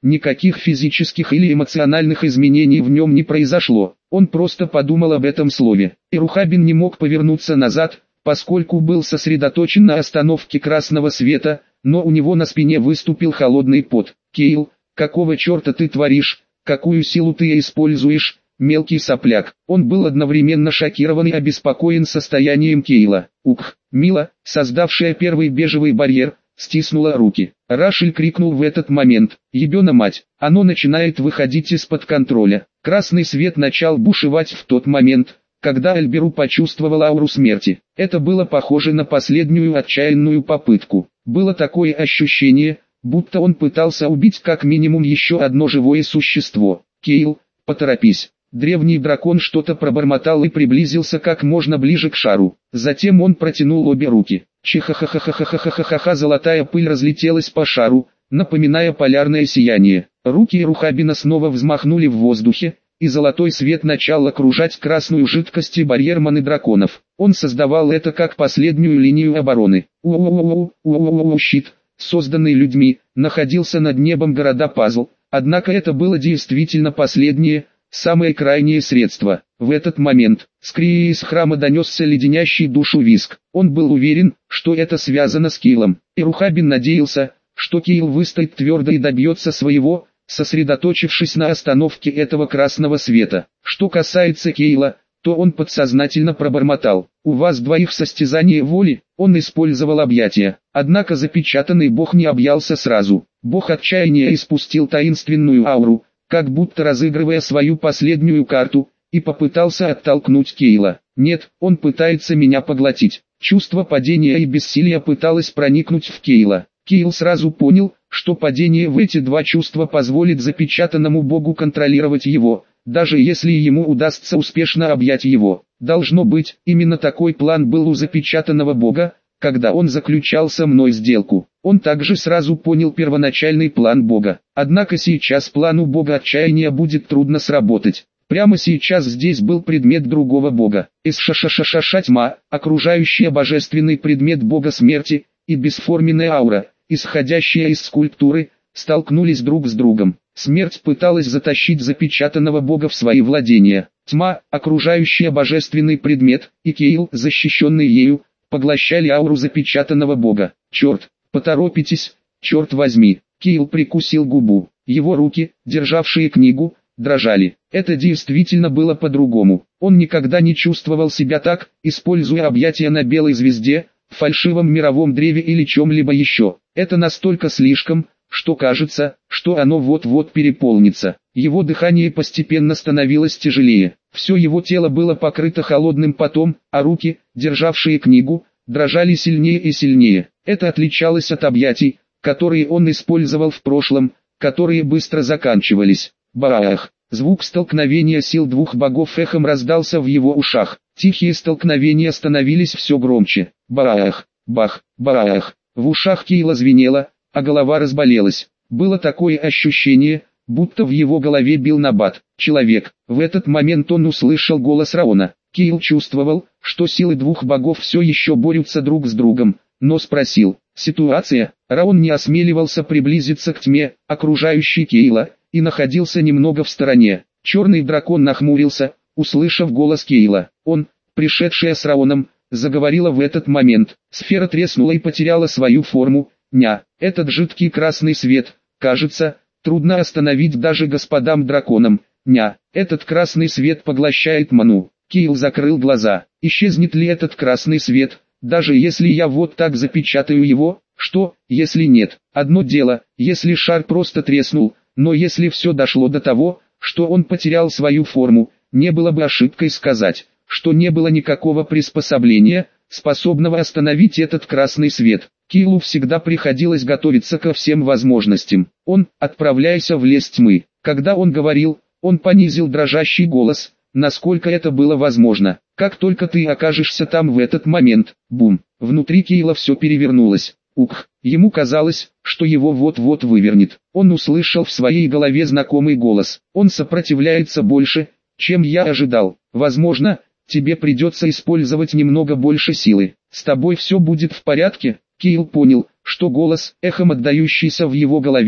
Никаких физических или эмоциональных изменений в нем не произошло. Он просто подумал об этом слове. И Рухабин не мог повернуться назад, поскольку был сосредоточен на остановке красного света, но у него на спине выступил холодный пот. «Кейл, какого черта ты творишь? Какую силу ты используешь, мелкий сопляк?» Он был одновременно шокирован и обеспокоен состоянием Кейла. Ух, Мила, создавшая первый бежевый барьер, стиснула руки. Рашель крикнул в этот момент: «Ебена мать, оно начинает выходить из-под контроля». Красный свет начал бушевать в тот момент, когда Эльберу почувствовал ауру смерти. Это было похоже на последнюю отчаянную попытку. Было такое ощущение, будто он пытался убить как минимум еще одно живое существо. «Кейл, поторопись». Древний дракон что-то пробормотал и приблизился как можно ближе к шару. Затем он протянул обе руки. Чиха-ха-ха-ха-ха-ха-ха-ха, золотая пыль разлетелась по шару, напоминая полярное сияние. Руки Рухабина снова взмахнули в воздухе, и золотой свет начал окружать красную жидкость и барьер маны драконов. Он создавал это как последнюю линию обороны. У-у-у-у-у-у-у-у, щит, созданный людьми, находился над небом города Пазл, однако это было действительно последнее, самое крайнее средство. В этот момент, с из храма донесся леденящий душу визг. Он был уверен, что это связано с Кейлом. И Рухабин надеялся, что Кейл выстоит твердо и добьется своего, сосредоточившись на остановке этого красного света. Что касается Кейла, то он подсознательно пробормотал: «У вас двоих состязание воли». Он использовал объятия. Однако запечатанный бог не объялся сразу. Бог отчаяния испустил таинственную ауру, как будто разыгрывая свою последнюю карту, и попытался оттолкнуть Кейла. «Нет, он пытается меня поглотить». Чувство падения и бессилия пыталось проникнуть в Кейла. Кейл сразу понял, что падение в эти два чувства позволит запечатанному богу контролировать его, даже если ему удастся успешно объять его. Должно быть, именно такой план был у запечатанного бога, когда он заключал со мной сделку. Он также сразу понял первоначальный план бога. Однако сейчас плану бога отчаяния будет трудно сработать. Прямо сейчас здесь был предмет другого бога. Исшашашаша тьма, окружающая божественный предмет бога смерти, и бесформенная аура, исходящая из скульптуры, столкнулись друг с другом. Смерть пыталась затащить запечатанного бога в свои владения. Тьма, окружающая божественный предмет, и Кейл, защищенный ею, поглощали ауру запечатанного бога. «Черт, поторопитесь, черт возьми!» Кейл прикусил губу. Его руки, державшие книгу, дрожали. Это действительно было по-другому. Он никогда не чувствовал себя так, используя объятия на белой звезде, фальшивом мировом древе или чем-либо еще. Это настолько слишком, что кажется, что оно вот-вот переполнится. Его дыхание постепенно становилось тяжелее. Все его тело было покрыто холодным потом, а руки, державшие книгу, дрожали сильнее и сильнее. Это отличалось от объятий, которые он использовал в прошлом, которые быстро заканчивались. Баах! Звук столкновения сил двух богов эхом раздался в его ушах. Тихие столкновения становились все громче. Баах! Бах! Баах! В ушах Кейла звенело, а голова разболелась. Было такое ощущение, будто в его голове бил набат. Человек. В этот момент он услышал голос Раона. Кейл чувствовал, что силы двух богов все еще борются друг с другом, но спросил: «Ситуация?» Раон не осмеливался приблизиться к тьме, окружающей Кейла, и находился немного в стороне. Черный дракон нахмурился, услышав голос Кейла. Он, пришедшая с Раоном, заговорила в этот момент. Сфера треснула и потеряла свою форму. «Ня, этот жидкий красный свет, кажется, трудно остановить даже господам драконам. Ня, этот красный свет поглощает ману». Кейл закрыл глаза. «Исчезнет ли этот красный свет, даже если я вот так запечатаю его? Что, если нет? Одно дело, если шар просто треснул, но если все дошло до того, что он потерял свою форму, не было бы ошибкой сказать, что не было никакого приспособления, способного остановить этот красный свет». Кейлу всегда приходилось готовиться ко всем возможностям. Он, отправляясь в лес тьмы. Когда он говорил, он понизил дрожащий голос, насколько это было возможно. «Как только ты окажешься там в этот момент», бум, внутри Кейла все перевернулось. Ух, ему казалось, что его вот-вот вывернет. Он услышал в своей голове знакомый голос. «Он сопротивляется больше, чем я ожидал. Возможно, тебе придется использовать немного больше силы. С тобой все будет в порядке?» Кейл понял, что голос, эхом отдающийся в его голове,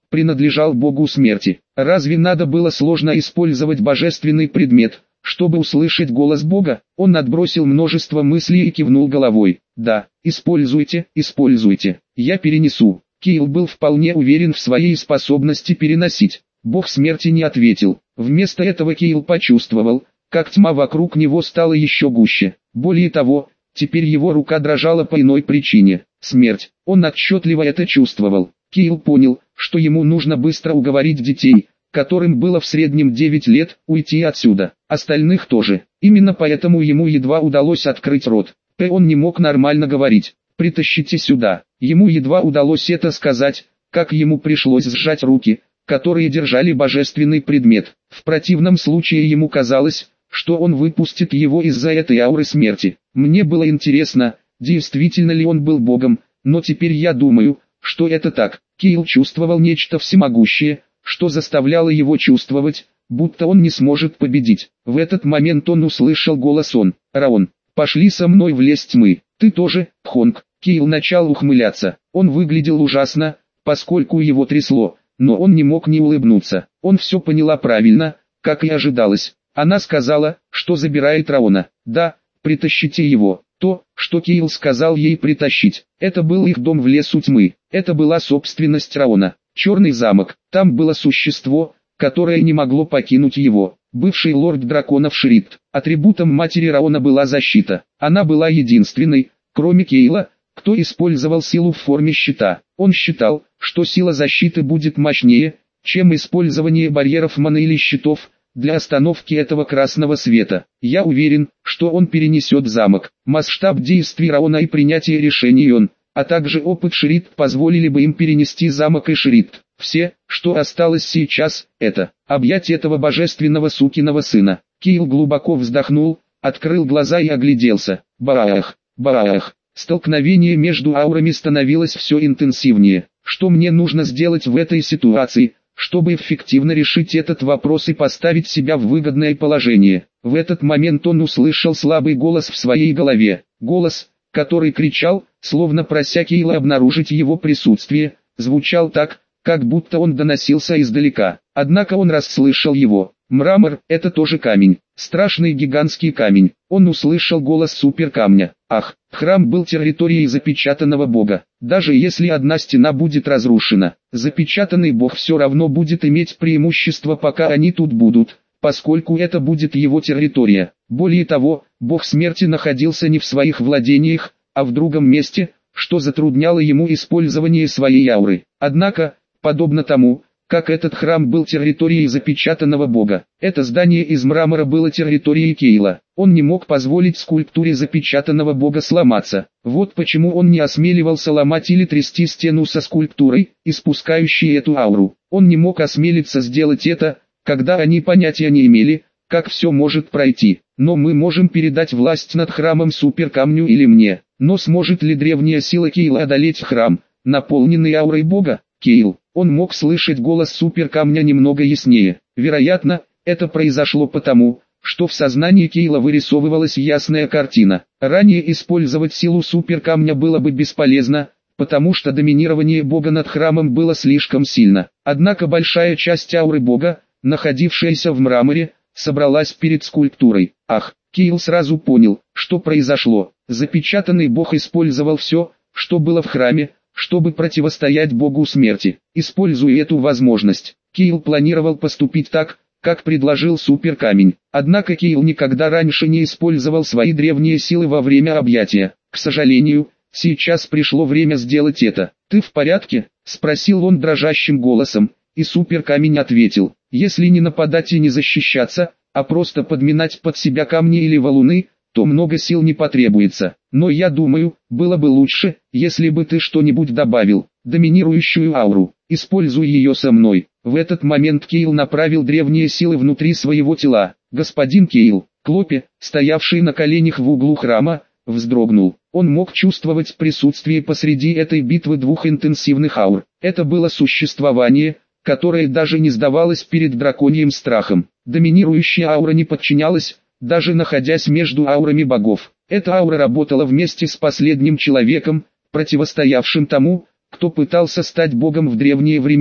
принадлежал богу смерти. Разве надо было сложно использовать божественный предмет, чтобы услышать голос бога? Он отбросил множество мыслей и кивнул головой. Да, используйте, используйте, я перенесу. Кейл был вполне уверен в своей способности переносить. Бог смерти не ответил. Вместо этого Кейл почувствовал, как тьма вокруг него стала еще гуще. Более того, теперь его рука дрожала по иной причине. Смерть. Он отчетливо это чувствовал. Кейл понял, что ему нужно быстро уговорить детей, которым было в среднем девять лет, уйти отсюда. Остальных тоже. Именно поэтому ему едва удалось открыть рот. П. Он не мог нормально говорить. «Притащите сюда». Ему едва удалось это сказать, как ему пришлось сжать руки, которые держали божественный предмет. В противном случае ему казалось, что он выпустит его из-за этой ауры смерти. Мне было интересно, действительно ли он был богом, но теперь я думаю, что это так. Кейл чувствовал нечто всемогущее, что заставляло его чувствовать, будто он не сможет победить. В этот момент он услышал голос он. «Раон, пошли со мной в лес тьмы». «Ты тоже, Хонг». Кейл начал ухмыляться. Он выглядел ужасно, поскольку его трясло, но он не мог не улыбнуться. Он все поняла правильно, как и ожидалось. Она сказала, что забирает Раона. «Да, притащите его». То, что Кейл сказал ей притащить, это был их дом в лесу тьмы. Это была собственность Раона. Черный замок. Там было существо, которое не могло покинуть его. Бывший лорд драконов Шридт. Атрибутом матери Раона была защита. Она была единственной, кроме Кейла, кто использовал силу в форме щита. Он считал, что сила защиты будет мощнее, чем использование барьеров маны или щитов, для остановки этого красного света. Я уверен, что он перенесет замок. Масштаб действий Раона и принятие решений он, а также опыт Шридт позволили бы им перенести замок и Шридт. Все, что осталось сейчас, это объять этого божественного сукиного сына. Кейл глубоко вздохнул, открыл глаза и огляделся. Баах, баах. Столкновение между аурами становилось все интенсивнее. Что мне нужно сделать в этой ситуации, чтобы эффективно решить этот вопрос и поставить себя в выгодное положение? В этот момент он услышал слабый голос в своей голове. Голос, который кричал, словно прося Кейла обнаружить его присутствие, звучал так, как будто он доносился издалека. Однако он расслышал его. Мрамор – это тоже камень. Страшный гигантский камень. Он услышал голос суперкамня. Ах, храм был территорией запечатанного бога. Даже если одна стена будет разрушена, запечатанный бог все равно будет иметь преимущество, пока они тут будут, поскольку это будет его территория. Более того, бог смерти находился не в своих владениях, а в другом месте, что затрудняло ему использование своей ауры. Однако, подобно тому, как этот храм был территорией запечатанного бога, это здание из мрамора было территорией Кейла. Он не мог позволить скульптуре запечатанного бога сломаться. Вот почему он не осмеливался ломать или трясти стену со скульптурой, испускающей эту ауру. Он не мог осмелиться сделать это, когда они понятия не имели, как все может пройти. Но мы можем передать власть над храмом суперкамню или мне. Но сможет ли древняя сила Кейла одолеть храм, наполненный аурой бога? Кейл. Он мог слышать голос суперкамня немного яснее. Вероятно, это произошло потому, что в сознании Кейла вырисовывалась ясная картина. Ранее использовать силу суперкамня было бы бесполезно, потому что доминирование бога над храмом было слишком сильно. Однако большая часть ауры бога, находившаяся в мраморе, собралась перед скульптурой. Ах, Кейл сразу понял, что произошло. Запечатанный бог использовал все, что было в храме, чтобы противостоять богу смерти. Используя эту возможность, Кейл планировал поступить так, как предложил суперкамень. Однако Кейл никогда раньше не использовал свои древние силы во время объятия. К сожалению, сейчас пришло время сделать это. «Ты в порядке?» – спросил он дрожащим голосом, и суперкамень ответил: «Если не нападать и не защищаться, а просто подминать под себя камни или валуны, то много сил не потребуется. Но я думаю, было бы лучше, если бы ты что-нибудь добавил, доминирующую ауру. Используй ее со мной». В этот момент Кейл направил древние силы внутри своего тела. Господин Кейл, Клопи, стоявший на коленях в углу храма, вздрогнул. Он мог чувствовать присутствие посреди этой битвы двух интенсивных аур. Это было существование, которое даже не сдавалось перед драконьим страхом. Доминирующая аура не подчинялась, даже находясь между аурами богов. Эта аура работала вместе с последним человеком, противостоявшим тому, кто пытался стать богом в древние времена.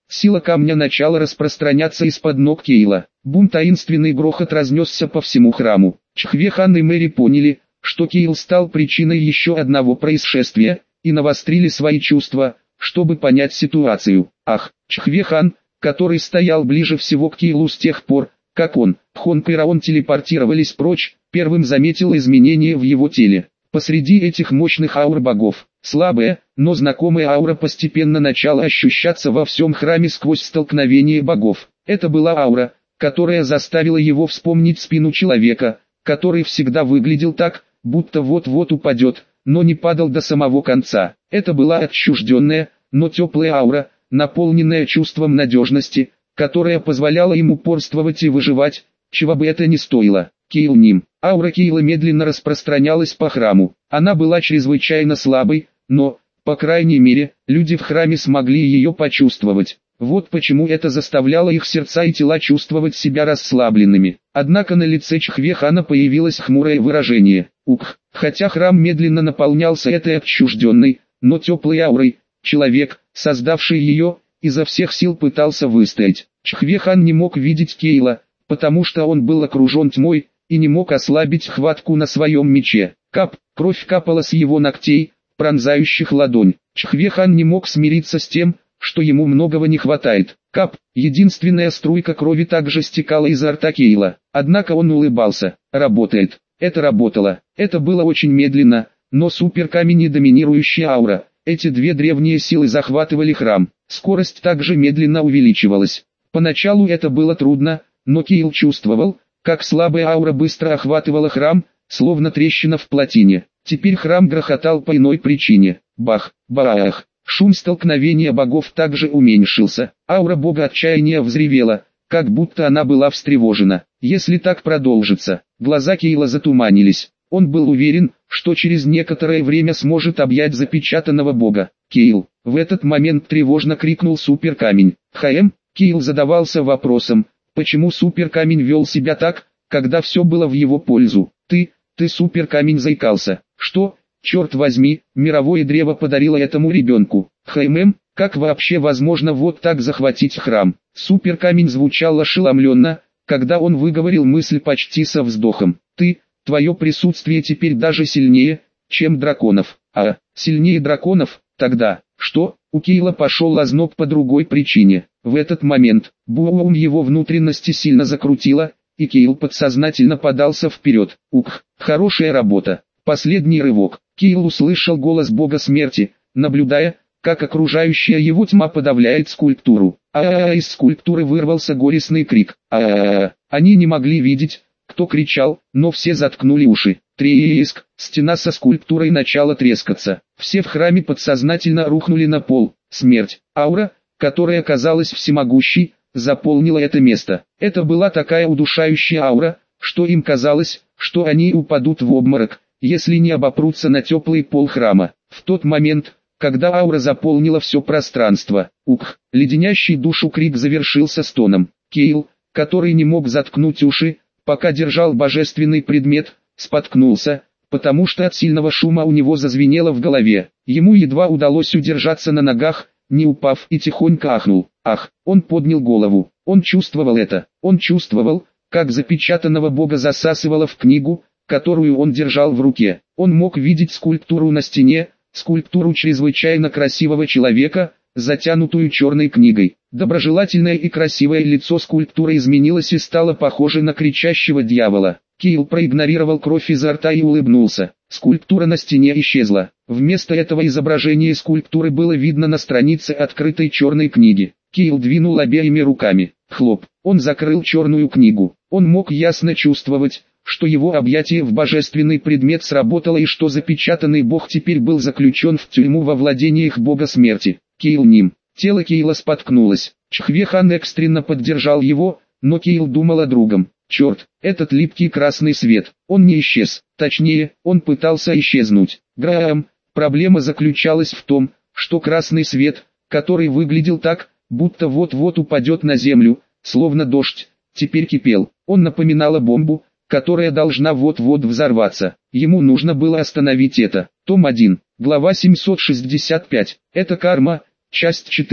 Сила камня начала распространяться из-под ног Кейла. Бум, таинственный грохот разнесся по всему храму. Чхве-хан и Мэри поняли, что Кейл стал причиной еще одного происшествия, и навострили свои чувства, чтобы понять ситуацию. Ах, Чхве-хан, который стоял ближе всего к Кейлу с тех пор, как он, Хонг и Раон телепортировались прочь, первым заметил изменения в его теле. Посреди этих мощных аур богов, слабая, но знакомая аура постепенно начала ощущаться во всем храме сквозь столкновение богов. Это была аура, которая заставила его вспомнить спину человека, который всегда выглядел так, будто вот-вот упадет, но не падал до самого конца. Это была отчужденная, но теплая аура, наполненная чувством надежности, которая позволяла ему упорствовать и выживать, чего бы это ни стоило. Кейл Ним. Аура Кейла медленно распространялась по храму. Она была чрезвычайно слабой, но, по крайней мере, люди в храме смогли ее почувствовать. Вот почему это заставляло их сердца и тела чувствовать себя расслабленными. Однако на лице Чхве-хана появилось хмурое выражение. Ух, хотя храм медленно наполнялся этой отчужденной, но теплой аурой, человек, создавший ее, изо всех сил пытался выстоять. Чхве-хан не мог видеть Кейла, потому что он был окружен тьмой, и не мог ослабить хватку на своем мече. Кап, кровь капала с его ногтей, пронзающих ладонь. Чхве-хан не мог смириться с тем, что ему многого не хватает. Кап, единственная струйка крови также стекала изо рта Кейла. Однако он улыбался. Работает. Это работало. Это было очень медленно, но суперкамень и доминирующая аура. Эти две древние силы захватывали храм. Скорость также медленно увеличивалась. Поначалу это было трудно, но Кейл чувствовал, как слабая аура быстро охватывала храм, словно трещина в плотине. Теперь храм грохотал по иной причине. Бах, баах. Шум столкновения богов также уменьшился. Аура бога отчаяния взревела, как будто она была встревожена. Если так продолжится, глаза Кейла затуманились. Он был уверен, что через некоторое время сможет объять запечатанного бога. Кейл. В этот момент тревожно крикнул суперкамень. ХМ, Кейл задавался вопросом, почему суперкамень вел себя так, когда все было в его пользу. Ты, ты суперкамень заикался. Что, черт возьми, мировое древо подарило этому ребенку. ХММ, как вообще возможно вот так захватить храм? Суперкамень звучал ошеломленно, когда он выговорил мысль почти со вздохом. Ты, твое присутствие теперь даже сильнее, чем драконов. А, сильнее драконов, тогда, что? У Кейла пошел озноб по другой причине. В этот момент, буум его внутренности сильно закрутило, и Кейл подсознательно подался вперед. Ух, хорошая работа. Последний рывок. Кейл услышал голос бога смерти, наблюдая, как окружающая его тьма подавляет скульптуру. А-а-а, из скульптуры вырвался горестный крик. А-а-а, они не могли видеть, кто кричал, но все заткнули уши. Треск, стена со скульптурой начала трескаться. Все в храме подсознательно рухнули на пол. Смерть. Аура, которая казалась всемогущей, заполнила это место. Это была такая удушающая аура, что им казалось, что они упадут в обморок, если не обопрутся на теплый пол храма. В тот момент, когда аура заполнила все пространство, ух, леденящий душу крик завершился стоном. Кейл, который не мог заткнуть уши, пока держал божественный предмет, споткнулся, потому что от сильного шума у него зазвенело в голове. Ему едва удалось удержаться на ногах, не упав, и тихонько ахнул. Ах, он поднял голову. Он чувствовал это. Он чувствовал, как запечатанного бога засасывало в книгу, которую он держал в руке. Он мог видеть скульптуру на стене, скульптуру чрезвычайно красивого человека, затянутую черной книгой. Доброжелательное и красивое лицо скульптуры изменилось и стало похоже на кричащего дьявола. Кейл проигнорировал кровь изо рта и улыбнулся. Скульптура на стене исчезла. Вместо этого изображение скульптуры было видно на странице открытой черной книги. Кейл двинул обеими руками. Хлоп. Он закрыл черную книгу. Он мог ясно чувствовать, что его объятие в божественный предмет сработало и что запечатанный бог теперь был заключен в тюрьму во владениях бога смерти. Кейл Ним. Тело Кейла споткнулось. Чхве-хан экстренно поддержал его, но Кейл думал о другом. Черт, этот липкий красный свет. Он не исчез. Точнее, он пытался исчезнуть. Граам, проблема заключалась в том, что красный свет, который выглядел так, будто вот-вот упадет на землю, словно дождь, теперь кипел. Он напоминал бомбу, которая должна вот-вот взорваться. Ему нужно было остановить это. Том один, глава семьсот шестьдесят пять. Это карма, часть четыре.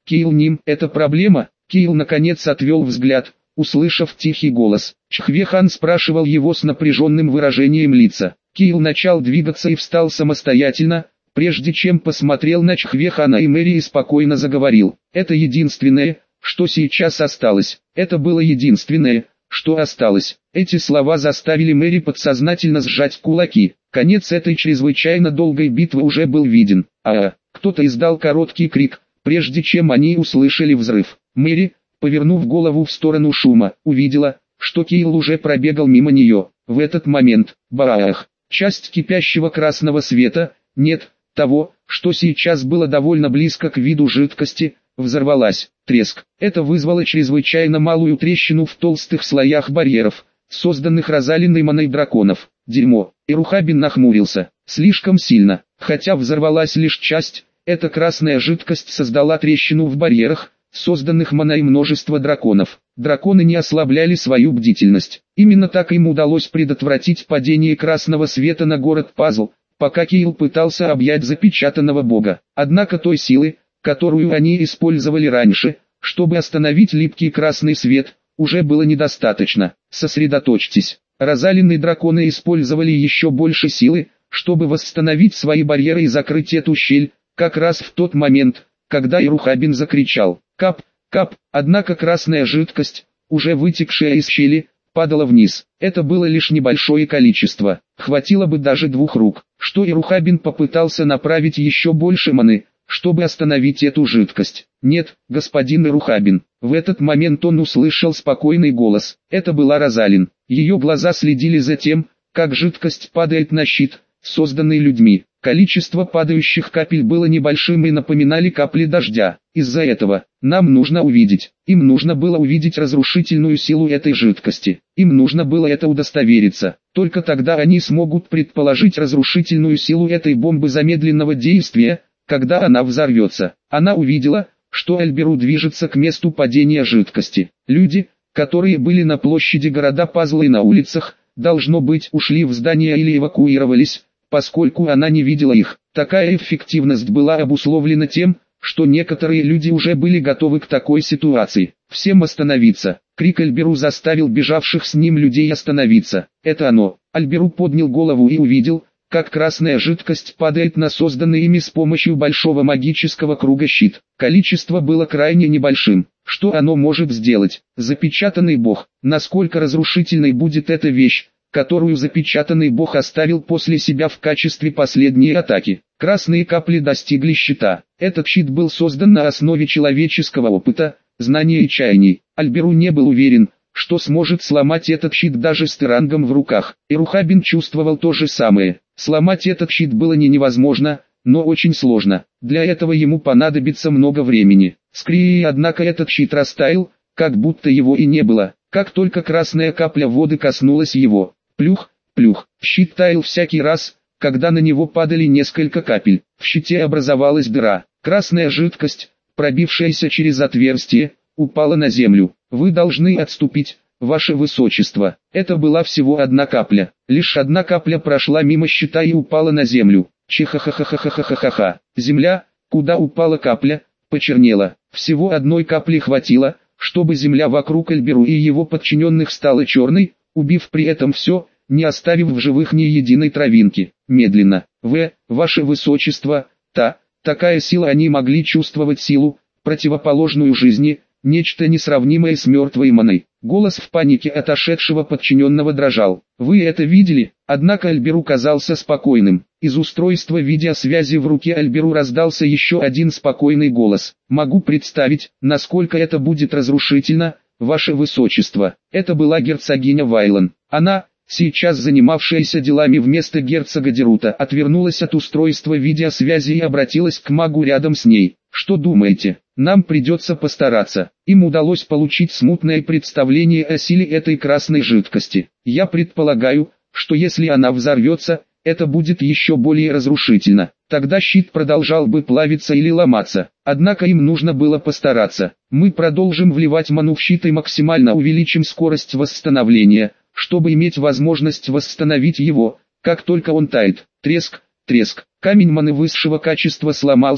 Кейл Ним, это проблема? Кейл наконец отвел взгляд, услышав тихий голос. Чхве-хан спрашивал его с напряженным выражением лица. Кейл начал двигаться и встал самостоятельно, прежде чем посмотрел на Чхве-хана и Мэри и спокойно заговорил. Это единственное, что сейчас осталось. Это было единственное, что осталось. Эти слова заставили Мэри подсознательно сжать кулаки. Конец этой чрезвычайно долгой битвы уже был виден. А, кто-то издал короткий крик, прежде чем они услышали взрыв. Мэри, повернув голову в сторону шума, увидела, что Кейл уже пробегал мимо нее. В этот момент, баах, часть кипящего красного света, нет, того, что сейчас было довольно близко к виду жидкости, взорвалась. Треск. Это вызвало чрезвычайно малую трещину в толстых слоях барьеров, созданных Розалиной маной драконов. Дерьмо. Ирухабин нахмурился. Слишком сильно. Хотя взорвалась лишь часть, эта красная жидкость создала трещину в барьерах, созданных маной множества драконов. Драконы не ослабляли свою бдительность. Именно так им удалось предотвратить падение красного света на город Пазл, пока Кейл пытался объять запечатанного бога. Однако той силы, которую они использовали раньше, чтобы остановить липкий красный свет, уже было недостаточно. Сосредоточьтесь. Розалины драконы использовали еще больше силы, чтобы восстановить свои барьеры и закрыть эту щель, как раз в тот момент, когда Ирухабин закричал «Кап! Кап!». Однако красная жидкость, уже вытекшая из щели, падала вниз. Это было лишь небольшое количество, хватило бы даже двух рук, что Ирухабин попытался направить еще больше маны, чтобы остановить эту жидкость. «Нет, господин Ирухабин». В этот момент он услышал спокойный голос. Это была Розалин. Ее глаза следили за тем, как жидкость падает на щит, созданный людьми. Количество падающих капель было небольшим и напоминали капли дождя. Из-за этого, нам нужно увидеть. Им нужно было увидеть разрушительную силу этой жидкости. Им нужно было это удостовериться. Только тогда они смогут предположить разрушительную силу этой бомбы замедленного действия, когда она взорвется. Она увидела, что Альберу движется к месту падения жидкости. Люди, которые были на площади города Пазла и на улицах, должно быть, ушли в здание или эвакуировались, поскольку она не видела их. Такая эффективность была обусловлена тем, что некоторые люди уже были готовы к такой ситуации. «Всем остановиться!» Крик Альберу заставил бежавших с ним людей остановиться. «Это оно!» Альберу поднял голову и увидел, как красная жидкость падает на созданный ими с помощью большого магического круга щит. Количество было крайне небольшим. Что оно может сделать? Запечатанный бог. Насколько разрушительной будет эта вещь, которую запечатанный бог оставил после себя в качестве последней атаки? Красные капли достигли щита. Этот щит был создан на основе человеческого опыта, знания и чаяний. Альберу не был уверен, что сможет сломать этот щит даже с тырангом в руках. Ирухабин чувствовал то же самое. Сломать этот щит было не невозможно, но очень сложно. Для этого ему понадобится много времени. Скри, однако этот щит растаял, как будто его и не было. Как только красная капля воды коснулась его, плюх, плюх, щит таял всякий раз, когда на него падали несколько капель. В щите образовалась дыра. Красная жидкость, пробившаяся через отверстие, упала на землю. Вы должны отступить, ваше высочество. Это была всего одна капля. Лишь одна капля прошла мимо щита и упала на землю. Чиха-ха-ха-ха-ха-ха-ха-ха. Земля, куда упала капля, почернела. Всего одной капли хватило, чтобы земля вокруг Альберу и его подчиненных стала черной, убив при этом все, не оставив в живых ни единой травинки. Медленно. В, ваше высочество, та, такая сила, они могли чувствовать силу, противоположную жизни, нечто несравнимое с мертвой маной. Голос в панике отошедшего подчиненного дрожал. Вы это видели? Однако Альберу казался спокойным. Из устройства видеосвязи в руке Альберу раздался еще один спокойный голос. Могу представить, насколько это будет разрушительно, ваше высочество. Это была герцогиня Вайлан. Она, сейчас занимавшаяся делами вместо герцога Дерута, отвернулась от устройства видеосвязи и обратилась к магу рядом с ней. Что думаете? Нам придется постараться. Им удалось получить смутное представление о силе этой красной жидкости. Я предполагаю, что если она взорвется, это будет еще более разрушительно. Тогда щит продолжал бы плавиться или ломаться. Однако им нужно было постараться. Мы продолжим вливать ману в щит и максимально увеличим скорость восстановления, чтобы иметь возможность восстановить его, как только он тает. Треск, треск. Камень маны высшего качества сломался,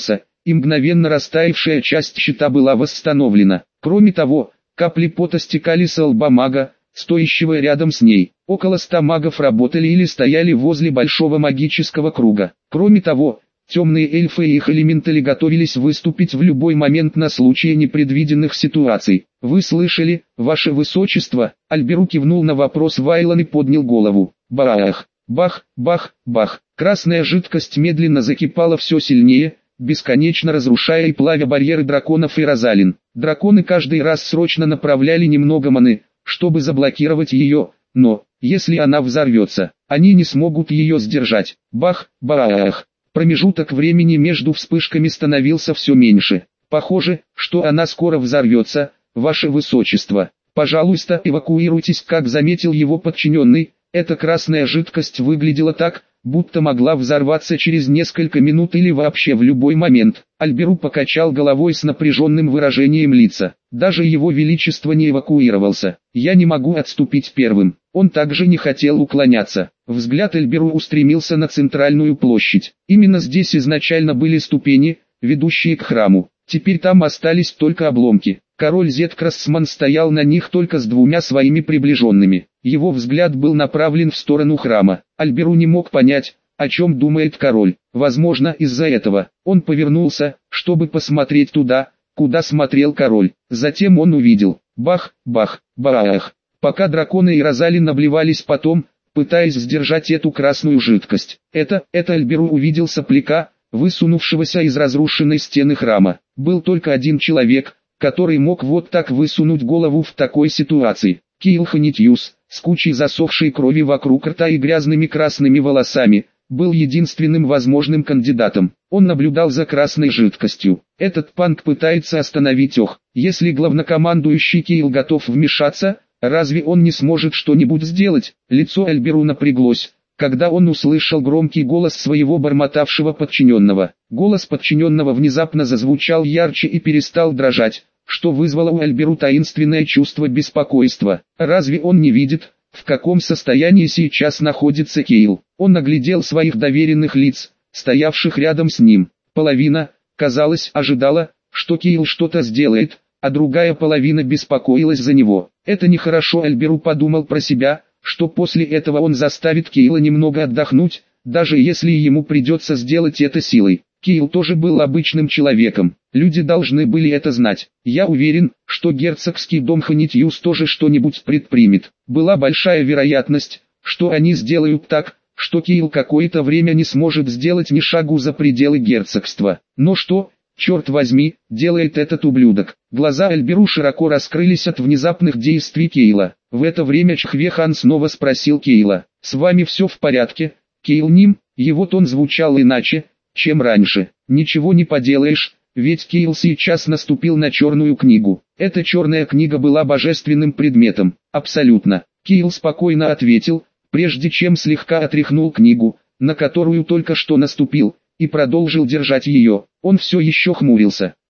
и мгновенно растаявшая часть щита была восстановлена. Кроме того, капли пота стекали с лба мага, стоящего рядом с ней. Около ста магов работали или стояли возле большого магического круга. Кроме того, темные эльфы и их элементали готовились выступить в любой момент на случай непредвиденных ситуаций. «Вы слышали, ваше высочество?» Альберу кивнул на вопрос Вайлан и поднял голову. Бах, бах, бах, бах. Красная жидкость медленно закипала все сильнее, бесконечно разрушая и плавя барьеры драконов и Розалин. Драконы каждый раз срочно направляли немного маны, чтобы заблокировать ее, но, если она взорвется, они не смогут ее сдержать. Бах, бах. Промежуток времени между вспышками становился все меньше. Похоже, что она скоро взорвется, ваше высочество. Пожалуйста, эвакуируйтесь, как заметил его подчиненный. Эта красная жидкость выглядела так, будто могла взорваться через несколько минут или вообще в любой момент. Альберу покачал головой с напряженным выражением лица. Даже его величество не эвакуировался. Я не могу отступить первым. Он также не хотел уклоняться. Взгляд Альберу устремился на центральную площадь. Именно здесь изначально были ступени, ведущие к храму. Теперь там остались только обломки. Король Зеткрасман стоял на них только с двумя своими приближенными. Его взгляд был направлен в сторону храма. Альберу не мог понять, о чем думает король. Возможно, из-за этого он повернулся, чтобы посмотреть туда, куда смотрел король. Затем он увидел. Бах, бах, бах. Пока драконы и Розалин обливались потом, пытаясь сдержать эту красную жидкость. Это, это Альберу увидел сопляка, высунувшегося из разрушенной стены храма. Был только один человек, который мог вот так высунуть голову в такой ситуации. Кейл Ханитьюс, с кучей засохшей крови вокруг рта и грязными красными волосами, был единственным возможным кандидатом. Он наблюдал за красной жидкостью. Этот панк пытается остановить их. Если главнокомандующий Кейл готов вмешаться, разве он не сможет что-нибудь сделать? Лицо Альберу напряглось, когда он услышал громкий голос своего бормотавшего подчиненного. Голос подчиненного внезапно зазвучал ярче и перестал дрожать, что вызвало у Альберу таинственное чувство беспокойства. Разве он не видит, в каком состоянии сейчас находится Кейл? Он оглядел своих доверенных лиц, стоявших рядом с ним. Половина, казалось, ожидала, что Кейл что-то сделает, а другая половина беспокоилась за него. Это нехорошо. Альберу подумал про себя, что после этого он заставит Кейла немного отдохнуть, даже если ему придется сделать это силой. Кейл тоже был обычным человеком, люди должны были это знать. Я уверен, что герцогский дом Ханитьюс тоже что-нибудь предпримет. Была большая вероятность, что они сделают так, что Кейл какое-то время не сможет сделать ни шагу за пределы герцогства. Но что, черт возьми, делает этот ублюдок? Глаза Альберу широко раскрылись от внезапных действий Кейла. В это время Чхвехан снова спросил Кейла: «С вами все в порядке, Кейл Ним?» Его тон звучал иначе, чем раньше. «Ничего не поделаешь, ведь Кейл сейчас наступил на черную книгу. Эта черная книга была божественным предметом». «Абсолютно», Кейл спокойно ответил, прежде чем слегка отряхнул книгу, на которую только что наступил, и продолжил держать ее. Он все еще хмурился.